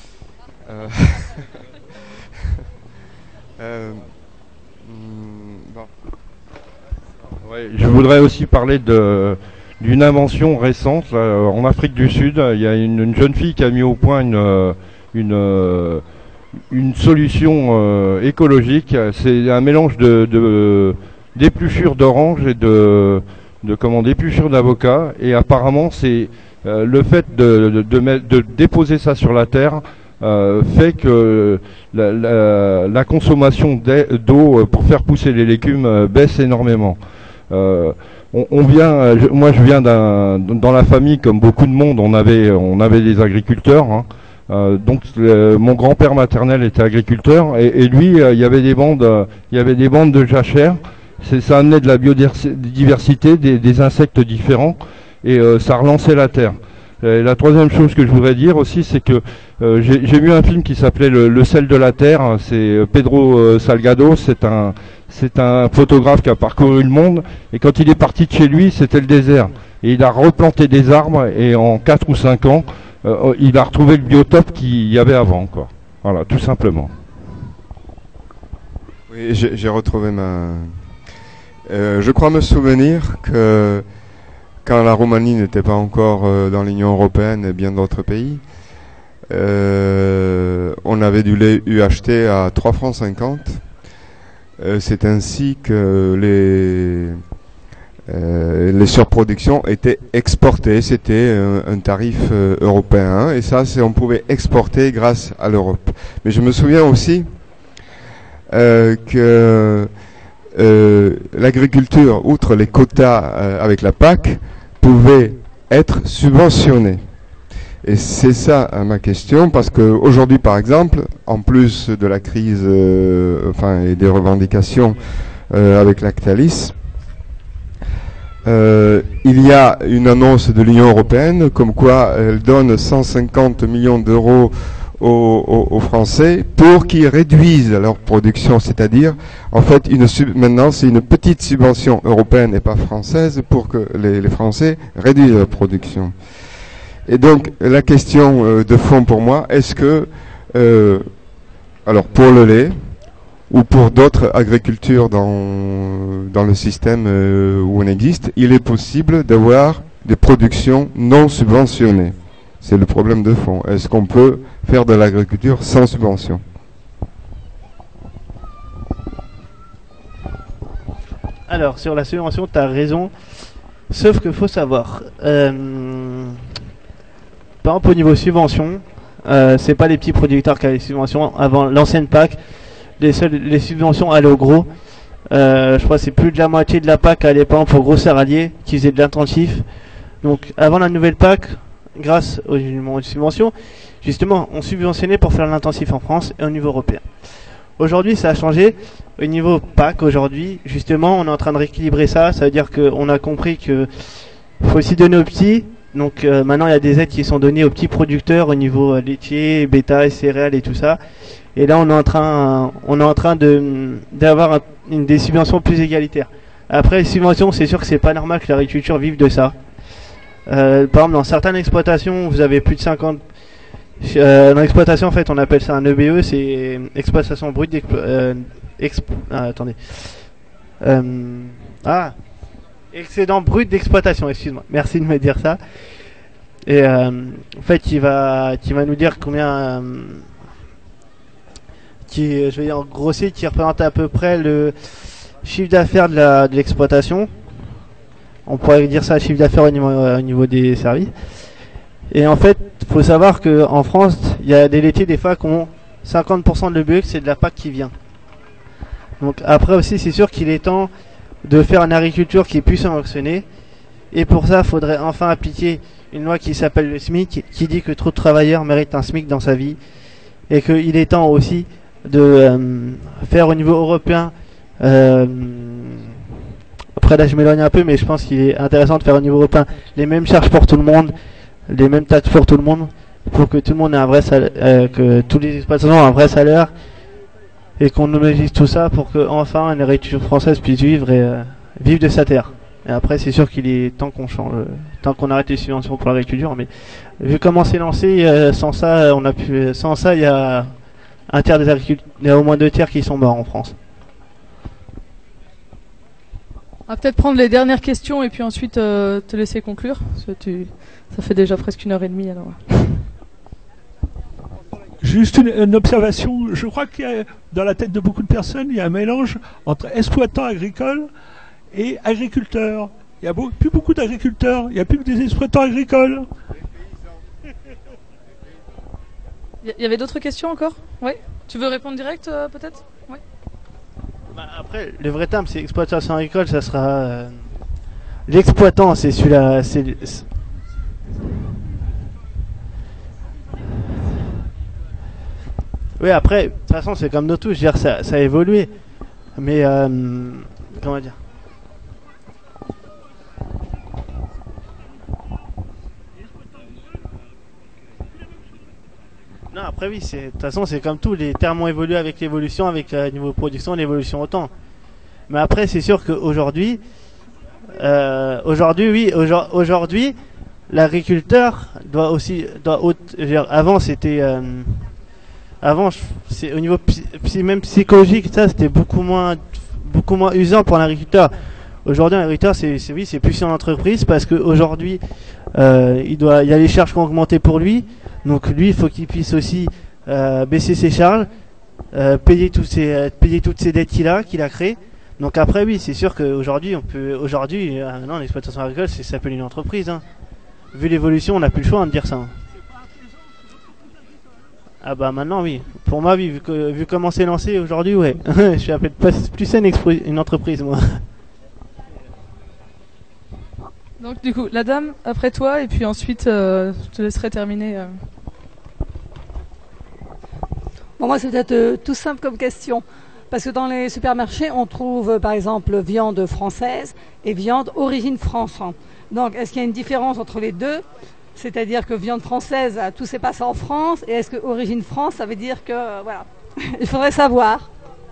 Bon. Ouais, je voudrais aussi parler d'une invention récente là, en Afrique du Sud. Il y a une jeune fille qui a mis au point une solution écologique. C'est un mélange d'épluchures d'orange et d'épluchures d'avocat. Et apparemment, c'est le fait de déposer ça sur la terre fait que la consommation d'eau pour faire pousser les légumes baisse énormément. Moi je viens dans la famille, comme beaucoup de monde, on avait des agriculteurs, hein. Donc mon grand-père maternel était agriculteur et lui il y avait des bandes de jachères. Ça amenait de la biodiversité, des insectes différents et ça relançait la terre. Et la troisième chose que je voudrais dire aussi, c'est que j'ai vu un film qui s'appelait Le sel de la terre. C'est Pedro Salgado, c'est un photographe qui a parcouru le monde et quand il est parti de chez lui, c'était le désert. Et il a replanté des arbres et en 4 ou 5 ans, il a retrouvé le biotope qu'il y avait avant, quoi. Voilà, tout simplement. Oui, j'ai retrouvé je crois me souvenir que quand la Roumanie n'était pas encore dans l'Union européenne et bien d'autres pays, on avait du lait UHT à 3 francs 50. C'est ainsi que les surproductions étaient exportées. C'était un tarif européen et ça, on pouvait exporter grâce à l'Europe. Mais je me souviens aussi que l'agriculture, outre les quotas avec la PAC, pouvait être subventionnée. Et c'est ça ma question, parce qu'aujourd'hui, par exemple, en plus de la crise et des revendications avec Lactalis, il y a une annonce de l'Union européenne comme quoi elle donne 150 millions d'euros aux Français pour qu'ils réduisent leur production, c'est-à-dire en fait maintenant c'est une petite subvention européenne et pas française pour que les Français réduisent leur production. Et donc la question de fond pour moi, est-ce que alors pour le lait ou pour d'autres agricultures dans le système où on existe, il est possible d'avoir des productions non subventionnées? C'est le problème de fond. Est-ce qu'on peut faire de l'agriculture sans subvention? Alors, sur la subvention, tu as raison. Sauf qu'il faut savoir. Par exemple, au niveau subvention, c'est pas les petits producteurs qui avaient les subventions. Avant l'ancienne PAC, les subventions allaient au gros. Je crois que c'est plus de la moitié de la PAC allait par exemple aux gros céréaliers qui faisaient de l'intensif. Donc, avant la nouvelle PAC, grâce aux subventions, justement, on subventionnait pour faire l'intensif en France et au niveau européen. Aujourd'hui, ça a changé. Au niveau PAC, aujourd'hui, justement, on est en train de rééquilibrer ça. Ça veut dire qu'on a compris qu'il faut aussi donner aux petits. Donc maintenant, il y a des aides qui sont données aux petits producteurs au niveau laitier, bétail, céréales et tout ça. Et là, on est en train d'avoir des subventions plus égalitaires. Après, les subventions, c'est sûr que c'est pas normal que l'agriculture vive de ça. Par exemple, dans certaines exploitations, vous avez plus de 50. Dans l'exploitation, en fait, on appelle ça un EBE, c'est exploitation brute excédent brut d'exploitation. Excuse-moi. Merci de me dire ça. Et en fait, il va nous dire combien, je vais dire grossier, qui représente à peu près le chiffre d'affaires de l'exploitation. On pourrait dire ça chiffre d'affaires au niveau des services. Et en fait, il faut savoir qu'en France, il y a des laitiers des fois qui ont 50% de l'EBE, c'est de la PAC qui vient. Donc après aussi, c'est sûr qu'il est temps de faire une agriculture qui puisse sanctionner. Et pour ça, il faudrait enfin appliquer une loi qui s'appelle le SMIC, qui dit que trop de travailleurs méritent un SMIC dans sa vie. Et qu'il est temps aussi de faire au niveau européen... après là je m'éloigne un peu, mais je pense qu'il est intéressant de faire au niveau européen les mêmes charges pour tout le monde, les mêmes taxes pour tout le monde, pour que tout le monde ait un vrai salaire, que tous les exploitants aient un vrai salaire, et qu'on homologise tout ça pour que enfin une agriculture française puisse vivre et vivre de sa terre. Et après c'est sûr qu'il est temps qu'on change, tant qu'on arrête les subventions pour l'agriculture, mais vu comment c'est lancé, sans ça il y a un tiers des agriculteurs, il y a au moins 2 tiers qui sont morts en France. On va peut-être prendre les dernières questions et puis ensuite te laisser conclure. Parce que ça fait déjà presque 1h30 alors. Juste une observation. Je crois qu'il y a, dans la tête de beaucoup de personnes, il y a un mélange entre exploitants agricoles et agriculteurs. Il n'y a plus beaucoup d'agriculteurs, il n'y a plus que des exploitants agricoles. Il y avait d'autres questions encore? Oui. Tu veux répondre direct peut-être? Oui. Bah après, le vrai terme c'est exploitation agricole, ça sera l'exploitant, c'est celui-là. Oui, après, de toute façon, c'est comme nous tous, je veux dire, ça a évolué. Mais, comment dire? Non, après oui, de toute façon c'est comme tout, les termes ont évolué avec l'évolution, avec niveau production, l'évolution autant. Mais après c'est sûr qu'aujourd'hui, aujourd'hui, l'agriculteur doit aussi, avant c'était, c'est au niveau même psychologique, ça c'était beaucoup moins usant pour l'agriculteur. Aujourd'hui, un agriculteur, c'est plus une entreprise parce qu'aujourd'hui, il y a les charges qui ont augmenté pour lui. Donc lui, il faut qu'il puisse aussi baisser ses charges, payer toutes ces dettes qu'il a créées. Donc après, oui, c'est sûr qu'aujourd'hui, non, l'exploitation agricole, ça s'appelle une entreprise. Hein. Vu l'évolution, on n'a plus le choix de dire ça. Hein. Ah bah maintenant, oui. Pour moi, oui, vu comment c'est lancé aujourd'hui, ouais. Je suis appelé plus une entreprise, moi. Donc du coup, la dame après toi et puis ensuite je te laisserai terminer. Bon, moi c'est peut-être tout simple comme question. Parce que dans les supermarchés, on trouve par exemple viande française et viande origine France. Donc est-ce qu'il y a une différence entre les deux? C'est-à-dire que viande française, tout s'est passé en France. Et est-ce que origine France, ça veut dire que... voilà. Il faudrait savoir.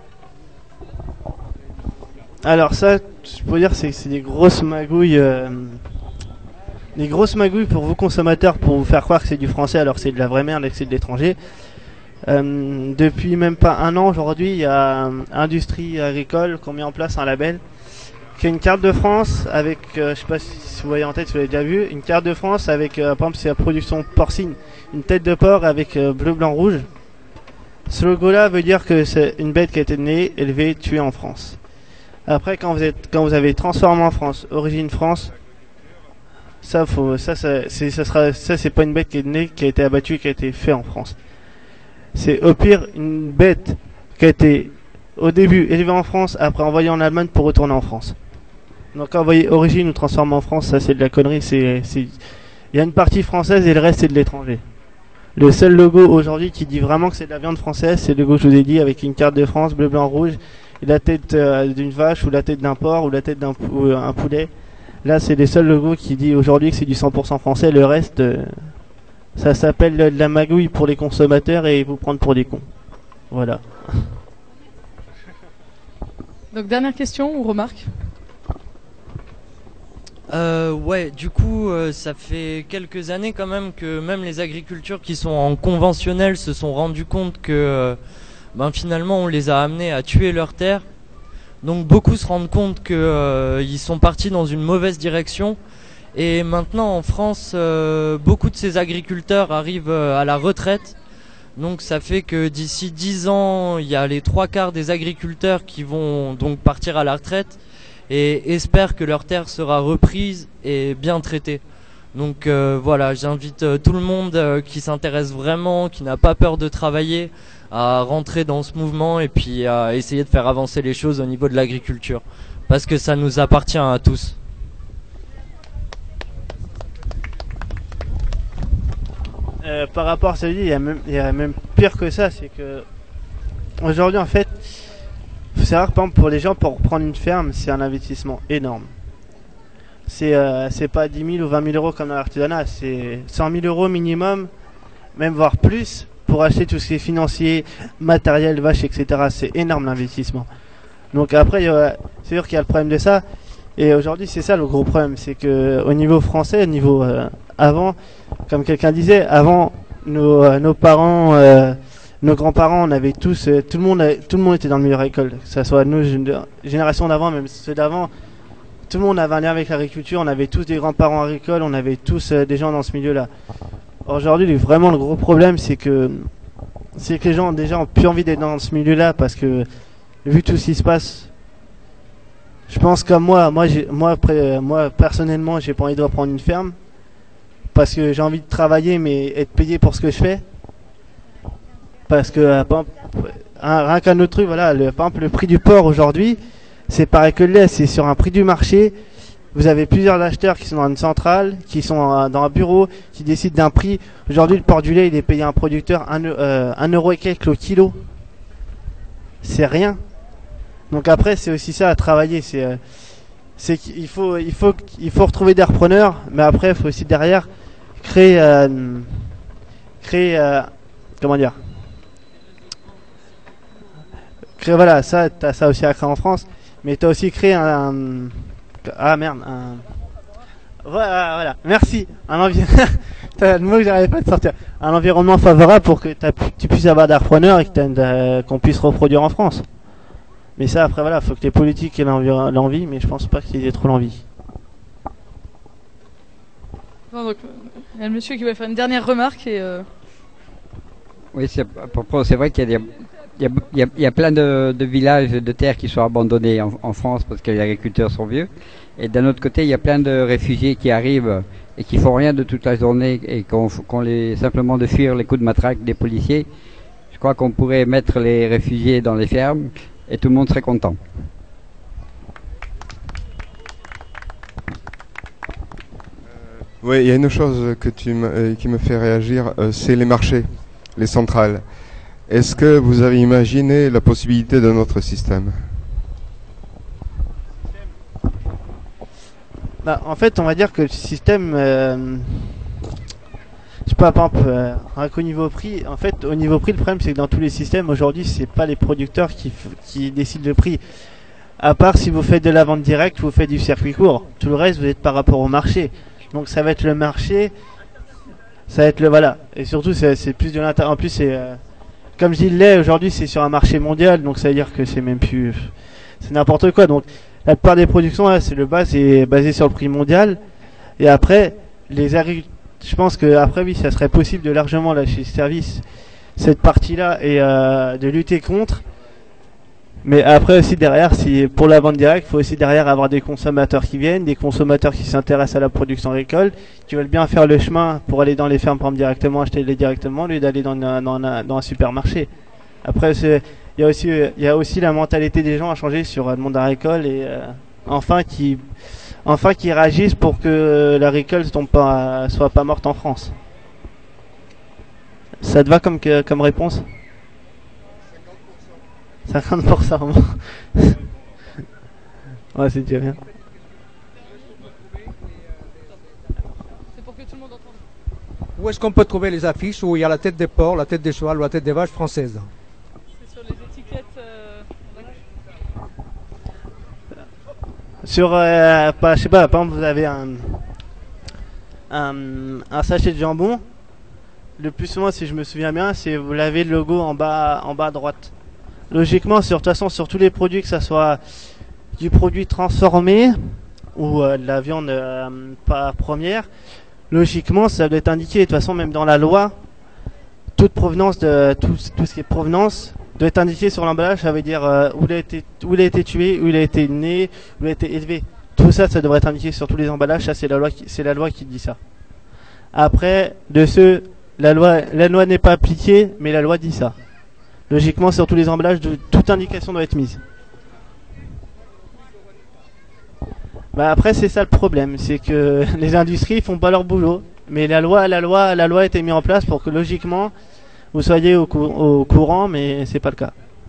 Alors ça, je peux dire, c'est des grosses magouilles. Des grosses magouilles pour vous consommateurs, pour vous faire croire que c'est du français alors que c'est de la vraie merde et que c'est de l'étranger. Depuis même pas un an aujourd'hui, il y a Industrie Agricole qui ont mis en place un label qui est une carte de France avec, je sais pas si vous voyez en tête, si vous l'avez déjà vu, une carte de France avec, par exemple, c'est la production porcine, une tête de porc avec bleu, blanc, rouge. Ce logo-là veut dire que c'est une bête qui a été née, élevée, tuée en France. Après, quand vous avez transformé en France, origine France, ça c'est pas une bête qui est née, qui a été abattue, qui a été faite en France. C'est au pire une bête qui a été au début élevée en France, après envoyée en Allemagne pour retourner en France. Donc envoyer origine ou transformer en France, ça c'est de la connerie. Il y a une partie française et le reste c'est de l'étranger. Le seul logo aujourd'hui qui dit vraiment que c'est de la viande française, c'est le logo que je vous ai dit avec une carte de France bleu, blanc, rouge, et la tête d'une vache ou la tête d'un porc ou la tête d'un poulet. Là c'est les seuls logos qui dit aujourd'hui que c'est du 100% français. Le reste, ça s'appelle de la magouille pour les consommateurs et vous prendre pour des cons. Voilà. Donc dernière question ou remarque? Ouais, du coup, ça fait quelques années quand même que même les agricultures qui sont en conventionnel se sont rendus compte que finalement on les a amenés à tuer leurs terres. Donc beaucoup se rendent compte que ils sont partis dans une mauvaise direction. Et maintenant en France, beaucoup de ces agriculteurs arrivent à la retraite. Donc ça fait que d'ici 10 ans, il y a les 3/4 des agriculteurs qui vont donc partir à la retraite. et espèrent que leur terre sera reprise et bien traitée. Donc voilà, j'invite tout le monde qui s'intéresse vraiment, qui n'a pas peur de travailler, à rentrer dans ce mouvement et puis à essayer de faire avancer les choses au niveau de l'agriculture, parce que ça nous appartient à tous. Par rapport à ça, il y a même pire que ça, c'est que aujourd'hui en fait, faut savoir que par exemple pour les gens, pour prendre une ferme, c'est un investissement énorme. C'est pas 10 000 ou 20 000 euros comme dans l'artisanat, c'est 100 000 euros minimum, même voire plus, pour acheter tout ce qui est financier, matériel, vaches, etc. C'est énorme l'investissement. Donc après, c'est sûr qu'il y a le problème de ça. Et aujourd'hui, c'est ça le gros problème, c'est que au niveau français, au niveau avant, comme quelqu'un disait, avant nos parents, nos grands-parents, on avait tous, tout le monde était dans le milieu agricole, que ce soit nos générations d'avant, même ceux d'avant. Tout le monde avait un lien avec l'agriculture, on avait tous des grands-parents agricoles, on avait tous des gens dans ce milieu-là. Aujourd'hui, vraiment le gros problème, c'est que les gens déjà ont plus envie d'être dans ce milieu-là parce que vu tout ce qui se passe, je pense comme moi personnellement, j'ai pas envie de reprendre une ferme parce que j'ai envie de travailler mais être payé pour ce que je fais. Parce que rien qu'un autre truc, voilà, par exemple le prix du porc aujourd'hui. C'est pareil que le lait, c'est sur un prix du marché. Vous avez plusieurs acheteurs qui sont dans une centrale, qui sont dans un bureau, qui décident d'un prix. Aujourd'hui, le porc du lait, il est payé à un producteur 1 euro et quelques au kilo. C'est rien. Donc après, c'est aussi ça à travailler. C'est qu'il faut retrouver des repreneurs, mais après, il faut aussi derrière créer comment dire. Voilà, ça, t'as ça aussi à créer en France. Mais tu as aussi créé voilà, merci. Le mot que j'arrivais pas de sortir. Un environnement favorable pour que tu puisses avoir des repreneurs et qu'on puisse reproduire en France. Mais ça, après, voilà, faut que les politiques aient l'envie, mais je pense pas qu'ils aient trop l'envie. Bon, donc, il y a le monsieur qui va faire une dernière remarque. Oui, c'est vrai qu'il y a plein de villages de terres qui sont abandonnés en France parce que les agriculteurs sont vieux. Et d'un autre côté, il y a plein de réfugiés qui arrivent et qui font rien de toute la journée et qu'on simplement de fuir les coups de matraque des policiers. Je crois qu'on pourrait mettre les réfugiés dans les fermes et tout le monde serait content. Oui, il y a une chose qui me fait réagir, c'est les marchés, les centrales. Est-ce que vous avez imaginé la possibilité d'un autre système ? En fait, on va dire que le système, je sais pas, par exemple, au niveau prix, en fait, au niveau prix, le problème c'est que dans tous les systèmes, aujourd'hui, c'est pas les producteurs qui décident le prix. À part si vous faites de la vente directe, vous faites du circuit court. Tout le reste, vous êtes par rapport au marché. Donc ça va être le marché, ça va être voilà. Et surtout, c'est plus de l'intérieur. En plus, c'est comme je dis, le lait aujourd'hui c'est sur un marché mondial, donc ça veut dire que c'est même plus, c'est n'importe quoi. Donc la plupart des productions, là, c'est basé sur le prix mondial. Et après, je pense que après oui, ça serait possible de largement lâcher le service cette partie-là et de lutter contre. Mais après aussi derrière, si pour la vente directe, il faut aussi derrière avoir des consommateurs qui viennent, des consommateurs qui s'intéressent à la production agricole, qui veulent bien faire le chemin pour aller dans les fermes, prendre directement, acheter les directement, au lieu d'aller dans un supermarché. Après, il y a aussi la mentalité des gens à changer sur le monde agricole et enfin qui réagissent pour que la récolte soit pas morte en France. Ça te va comme réponse ? 50%. Ouais, c'est déjà bien. C'est pour que tout le monde entende. Où est-ce qu'on peut trouver les affiches où il y a la tête des porcs, la tête des cheval ou la tête des vaches françaises? C'est sur les étiquettes. Sur, je sais pas, par exemple, vous avez un sachet de jambon. Le plus souvent, si je me souviens bien, c'est vous l'avez le logo en bas à droite. Logiquement, de toute façon, sur tous les produits, que ce soit du produit transformé ou de la viande pas première, logiquement, ça doit être indiqué. De toute façon, même dans la loi, toute provenance de tout ce qui est provenance, doit être indiqué sur l'emballage. Ça veut dire où il a été tué, où il a été né, où il a été élevé. Tout ça, ça devrait être indiqué sur tous les emballages. Ça, c'est la loi qui dit ça. Après, la loi n'est pas appliquée, mais la loi dit ça. Logiquement, sur tous les emballages, toute indication doit être mise. Bah après, c'est ça le problème, c'est que les industries font pas leur boulot. Mais la loi a été mise en place pour que logiquement vous soyez au courant, mais c'est pas le cas.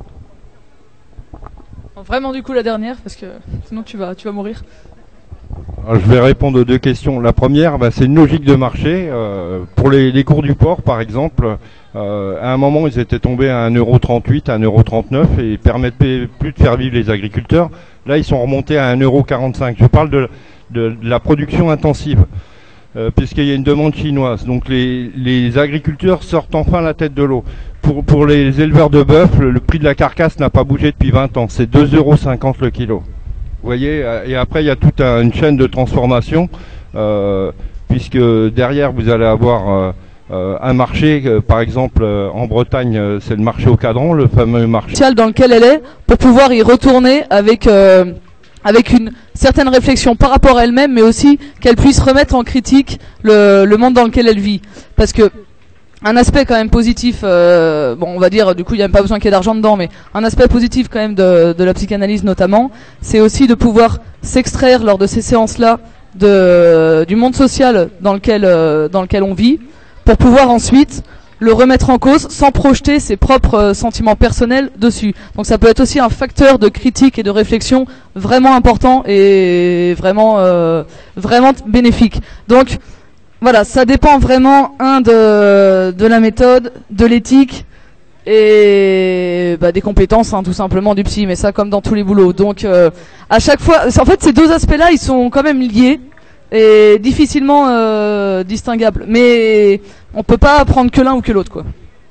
Vraiment du coup la dernière, parce que sinon tu vas mourir. Alors, je vais répondre aux deux questions. La première, c'est une logique de marché. Pour les cours du port, par exemple, à un moment, ils étaient tombés à 1,38 €, à 1,39 € et ils permettaient plus de faire vivre les agriculteurs. Là, ils sont remontés à 1,45 €. Je parle de la production intensive, puisqu'il y a une demande chinoise. Donc, les agriculteurs sortent enfin la tête de l'eau. Pour les éleveurs de bœuf, le prix de la carcasse n'a pas bougé depuis 20 ans. C'est 2,50 € le kilo. Vous voyez, et après il y a toute une chaîne de transformation, puisque derrière vous allez avoir un marché, par exemple en Bretagne, c'est le marché au cadran, le fameux marché dans lequel elle est, pour pouvoir y retourner avec une certaine réflexion par rapport à elle-même, mais aussi qu'elle puisse remettre en critique le monde dans lequel elle vit. Parce que un aspect quand même positif, on va dire, du coup il n'y a même pas besoin qu'il y ait d'argent dedans, mais un aspect positif quand même de la psychanalyse notamment, c'est aussi de pouvoir s'extraire lors de ces séances-là du monde social dans lequel on vit, pour pouvoir ensuite le remettre en cause sans projeter ses propres sentiments personnels dessus. Donc ça peut être aussi un facteur de critique et de réflexion vraiment important et vraiment bénéfique. Donc voilà, ça dépend vraiment de la méthode, de l'éthique et des compétences, tout simplement du psy, mais ça comme dans tous les boulots. Donc à chaque fois, en fait ces deux aspects-là, ils sont quand même liés et difficilement distinguables. Mais on peut pas prendre que l'un ou que l'autre, quoi.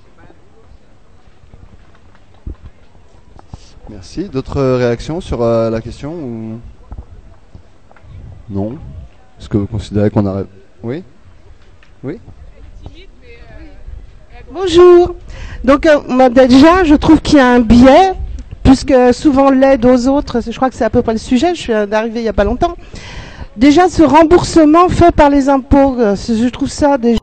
Merci. D'autres réactions sur la question ou... Non? Est-ce que vous considérez qu'on a... Oui? Oui? Bonjour. Donc déjà, je trouve qu'il y a un biais, puisque souvent l'aide aux autres, je crois que c'est à peu près le sujet, je suis arrivée il n'y a pas longtemps. Déjà, ce remboursement fait par les impôts, je trouve ça déjà...